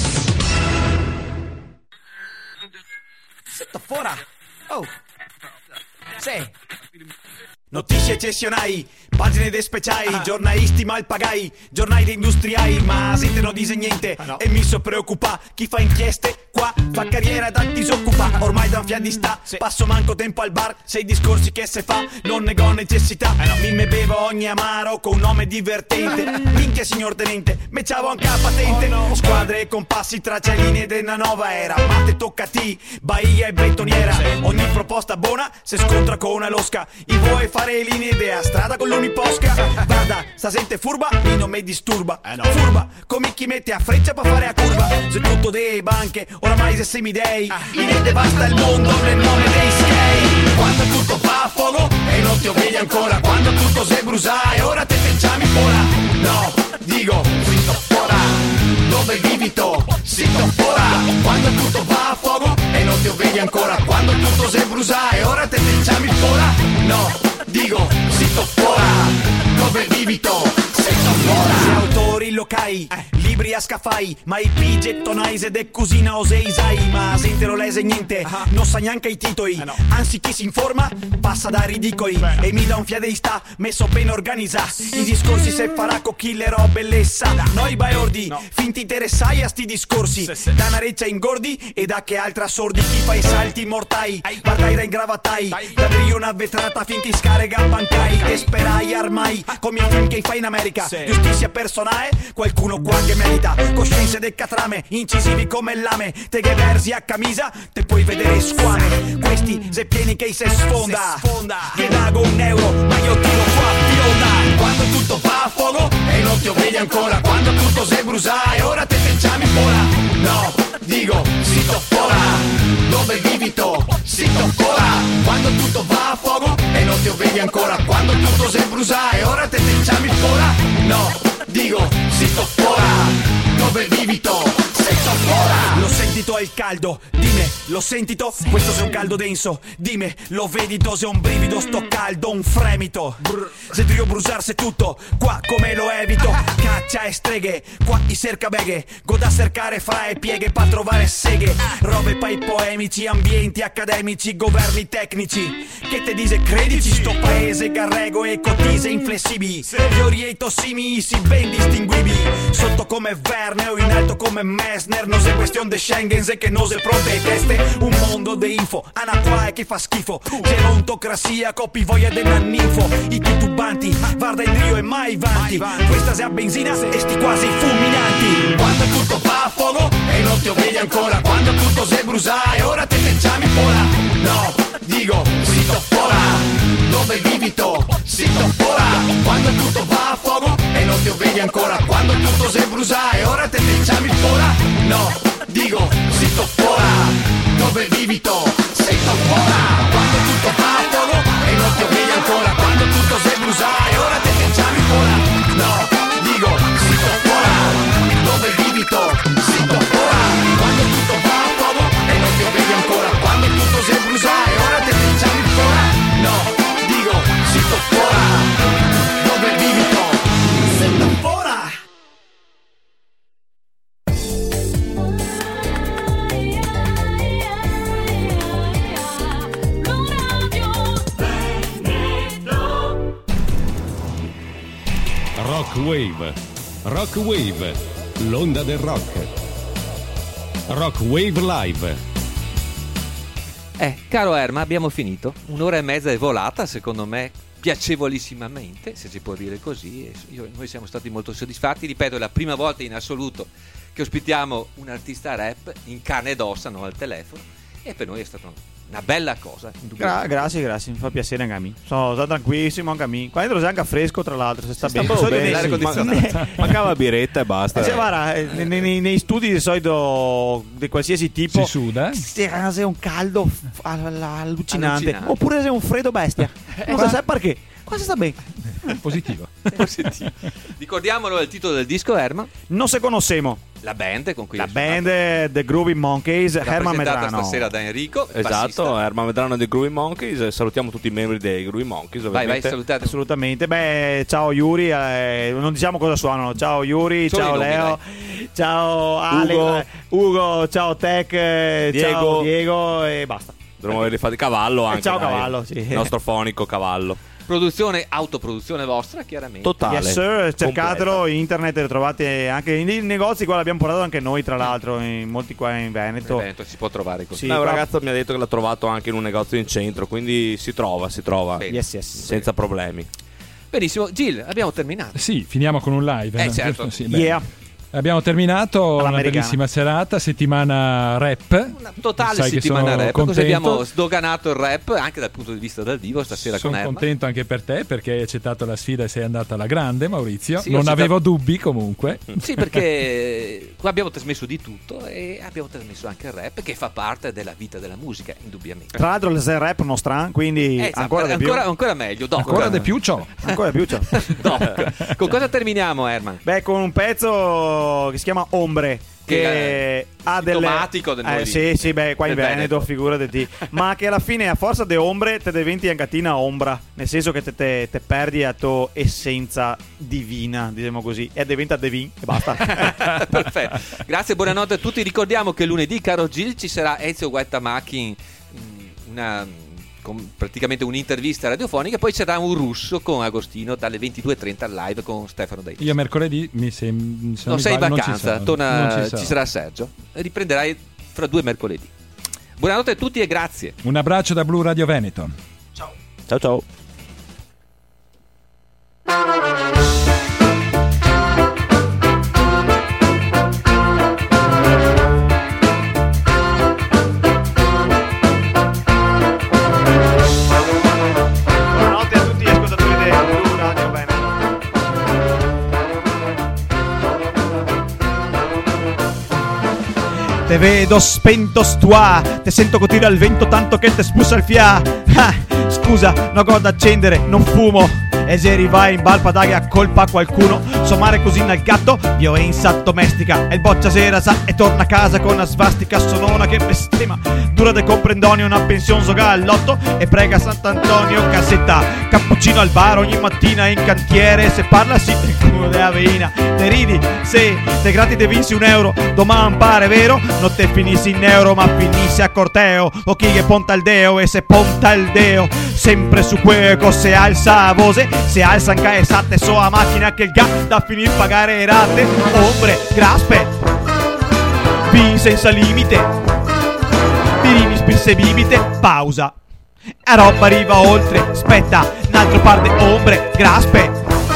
Sottofuori. Oh. Sì. Notizie eccezionali, pagine de speciali, giornalisti mal pagai, giornali industriali, ma sente non dice niente e mi so preoccupa. Chi fa inchieste qua fa carriera da disoccupa, ormai da un fian di sta, passo manco tempo al bar, sei discorsi che se fa non ne ho necessità, mi me bevo ogni amaro con un nome divertente, minchia signor tenente, me c'avo anche la patente, squadre e compassi tra cialine della nuova era, ma te tocca a ti, Bahia e Betoniera, ogni proposta buona se scontra con una losca, i vuoi fare linee idea, strada con l'uniposca, guarda, sta gente furba, mi non mi disturba, furba, come chi mette a freccia per fare a curva, se tutto dei banche, oramai se semidei, in devasta il mondo nel nome dei skate, quando tutto fa a fuoco e non ti vedi ancora, quando tutto sei brusai, ora te pensiamo ora, no, dico, zitto fora, dove vivi tu, zitto fora, quando tutto va a fuoco e non ti vedi ancora, quando tutto sei brusai, ora te pensiamo ora, no, dico, zitto fora, dove vivi tu, zitto fora. Se autori locali, libri a scafai, ma i pi gettonai ed è cosina osei sai, ma sente non lese niente, non sa neanche i titoli, anzi chi si informa passa da ridicoli e mi dà un fiade di sta, messo ben organizzato, i discorsi se farà con chi le robe lessa, noi baiordi, finti interessai a sti discorsi, da una reccia ingordi e da che altra sordi, chi fa i salti mortai, guardai da ingravatai, da io una vetrata finti scarica bancai, e sperai armai, come i film che fai in America, giustizia personale, qualcuno qua che merita coscienze del catrame, incisivi come lame, te che versi a camisa, te puoi vedere squame. Questi se pieni che se sfonda, che dago un euro, ma io tiro qua bionda. Quando tutto va a fuoco e non ti vedi ancora, quando tutto sei brusa e ora te pensiamo ora. No, dico, zitto fora, dove vivi to? Zitto fora, quando tutto va a fuoco e non ti vedi ancora, quando tutto sei brusa e ora te pensiamo ora. No, dico, zitto fora, dove vivi to? L'ho sentito il caldo, dime, l'ho sentito? Questo sei un caldo denso, dime, lo vedi se è un brivido sto caldo, un fremito. Se devo bruciarsi tutto, qua come lo evito? Caccia e streghe, qua i cercabeghe, goda cercare fra e pieghe pa' trovare seghe. Robe pa' i poemici, ambienti accademici, governi tecnici. Che te dice credici, sto paese carrego e cotise inflessibili. Gli orieto simili si ben distinguibili, sotto come Verne o in alto come Messner. Non sei questione de Schengen, se che non sei pronte e teste. Un mondo de info, anacqua e che fa schifo. Gerontocrazia, copi voglia dell'annifo. I titubanti, guarda in rio e mai vanti. Questa sia benzina e sti quasi fulminanti. Quando tutto va a fuoco e non ti vedi ancora, quando tutto sei brusa e ora te pensiamo ora. No, dico, zitto fora, dove vivi to? Zitto fora, quando tutto va a fuoco e non ti vedi ancora, quando tutto sei brusa e ora te pensiamo ora. No, dico, zitto fora, dove vivi to? Zitto fora, quando tutto va a fuoco e non ti vedi ancora, quando tutto sei brusa e ora te pensiamo ora. No, dico, zitto fora, dove vivi to? Zitto fora, quando tutto va a fuoco e non ti vedi ancora, quando tutto sei brusa e ora te pensiamo ancora. No, dico, zitto fora, dove vivi to? Zitto fora. Rock Wave, Rock Wave, l'onda del rock. Rock Wave Live. Eh, caro Erma, abbiamo finito. Un'ora e mezza è volata, secondo me piacevolissimamente, se si può dire così. Io, noi siamo stati molto soddisfatti. Ripeto, è la prima volta in assoluto che ospitiamo un artista rap in carne ed ossa, non al telefono. E per noi è stata una bella cosa. Gra- grazie, grazie, mi fa piacere anche a me. Sono stato tranquillissimo anche a me. Qua dentro c'è anche fresco, tra l'altro, se sta si bene. Sta bene, bene l'aria condizionata. Mancava biretta e basta. Eh, cioè, guarda, nei, nei, nei studi di solito di qualsiasi tipo si suda. C'è un caldo allucinante. Allucinante. Oppure c'è un freddo bestia. Non si sa perché. Qua si sta bene. Positivo. Positivo. Ricordiamolo il titolo del disco, Erma. Non se conoscemo. La band con cui La band è The Groovy Monkeys, Herman Medrano. Stasera da Enrico, esatto, bassista. Herman Medrano dei Groovy Monkeys. Salutiamo tutti i membri dei Groovy Monkeys. Vai, vai, salutate. Assolutamente. Beh, ciao Yuri, eh, non diciamo cosa suonano. Ciao Yuri, Solo ciao nomi, Leo, dai. ciao Ale, Ugo. eh, Ugo, ciao Tech, eh, Diego. ciao Diego e basta. Dovremmo averli fatti Cavallo anche. ciao dai. Cavallo, sì. Il nostro fonico Cavallo. Produzione, autoproduzione vostra, chiaramente. Totale. Yes sir, cercatelo, Completa. internet lo trovate anche nei negozi, qua l'abbiamo portato anche noi tra l'altro, in molti qua in Veneto. In Veneto si può trovare così. Sì, No, un però- ragazzo mi ha detto che l'ha trovato anche in un negozio in centro, quindi si trova, si trova. Bene. Yes, yes. Senza problemi. Benissimo, Gil, abbiamo terminato. Sì, finiamo con un live. Eh, no? certo. Giusto? Sì, beh. Yeah. Abbiamo terminato una All'americana. bellissima serata, settimana rap. Una totale Sai che settimana sono rap. contento. Così abbiamo sdoganato il rap anche dal punto di vista dal vivo stasera Sono con Erma. contento anche per te perché hai accettato la sfida e sei andata alla grande, Maurizio. Sì, ho non accettato- avevo dubbi comunque. Sì, perché qua abbiamo trasmesso di tutto e abbiamo trasmesso anche il rap che fa parte della vita della musica, indubbiamente. Tra l'altro il rap nostra, quindi Eh, esatto, ancora di più. ancora, ancora meglio. Doc. Ancora di più ciò. Ancora di più ciò. Doc. Con cosa terminiamo, Erman? Beh, con un pezzo che si chiama Ombre. Che, Che ha delle. sintomatico del eh, noi sì, sì, beh, qua in del Veneto, Veneto. figurati. Ma che alla fine, a forza di ombre, te diventi anche a ombra. Nel senso che te, te, te perdi la tua essenza divina, diciamo così. E diventa divin e basta. Perfetto. Grazie, buonanotte a tutti. Ricordiamo che lunedì, caro Gil, ci sarà Ezio Guattamacchi, una con praticamente un'intervista radiofonica, poi c'era un russo con Agostino dalle ventidue e trenta live con Stefano Dai. Io mercoledì mi sembra. Non sei in non ci vacanza, sarò, torna- non ci ci, sarò. sarà Sergio. Riprenderai fra due mercoledì. Buonanotte a tutti e grazie. Un abbraccio da Blu Radio Veneto. Ciao ciao. te vedo spento stua, te sento che tira il vento tanto che te spuzza il fia. Ah, scusa, no go da accendere, non fumo. E se rivai in balpa d'aria a colpa a qualcuno, somare così nel gatto, violenza domestica. E il boccia sera sa e torna a casa con una svastica sonona che bestema. Dura de comprendonio una pensione soga all'otto e prega Sant'Antonio cassetta. Cappuccino al bar ogni mattina in cantiere, se parla sì del culo della veina. Te ridi, se te grati te vinsi un euro, domani pare vero, non te finissi in euro ma finissi a corteo. O chi che ponta il deo e se ponta il deo, sempre su quelle cose alza a vose. Se alzan cae satte so a macchina che il gat da finir pagare rate. Ombre, graspe, vin senza limite, pirini spirse bibite, pausa. A roba arriva oltre, aspetta, un altro par de ombre, graspe,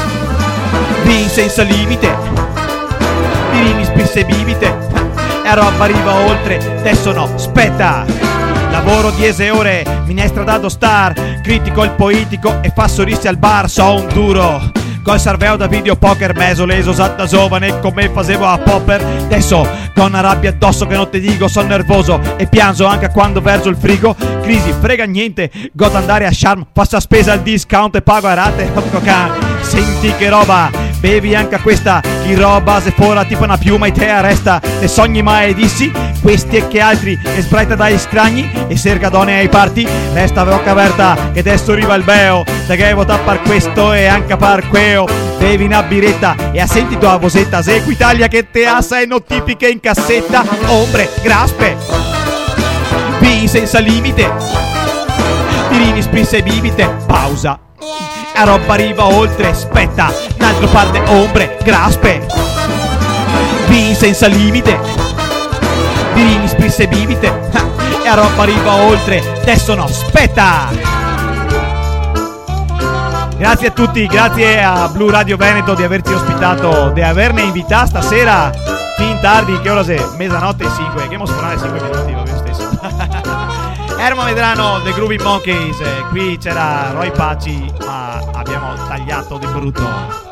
vin senza limite, pirini spirse bibite. E a roba arriva oltre, adesso no, aspetta. Lavoro dieci ore, minestra da dostar, critico il politico e fa sorrisi al bar, so un duro. Col cervello da video poker, meso leso da giovane come facevo a popper. Adesso ho una rabbia addosso che non ti dico, sono nervoso e piango anche quando verso il frigo. Crisi, frega niente, godo andare a Charm, faccio la spesa al discount e pago a rate. Senti che roba, bevi anche a questa, chi roba se fora tipo una piuma e te arresta. Te sogni mai dissi, questi e che altri, e sbraita dai scragni e sergadone ai parti. Resta bocca aperta che adesso arriva il beo, te che vota par questo e anche par queo. Bevi una biretta e assenti tua vosetta, se Equitalia che te assa e notifiche in cassetta. Ombre, graspe, vin senza limite, pirini spinse bibite, pausa. A roba arriva oltre, aspetta, un altro parte ombre, graspe, vin senza limite, pirini spinse bibite. E a roba arriva oltre, adesso no, aspetta. Grazie a tutti, grazie a Blu Radio Veneto di averci ospitato, di averne invitato stasera fin tardi, che ora è? Mezzanotte e cinque, che mo suonare cinque minuti, va bene stesso. Erma Medrano, The Groovy Monkeys, qui c'era Roy Paci, ma abbiamo tagliato di brutto.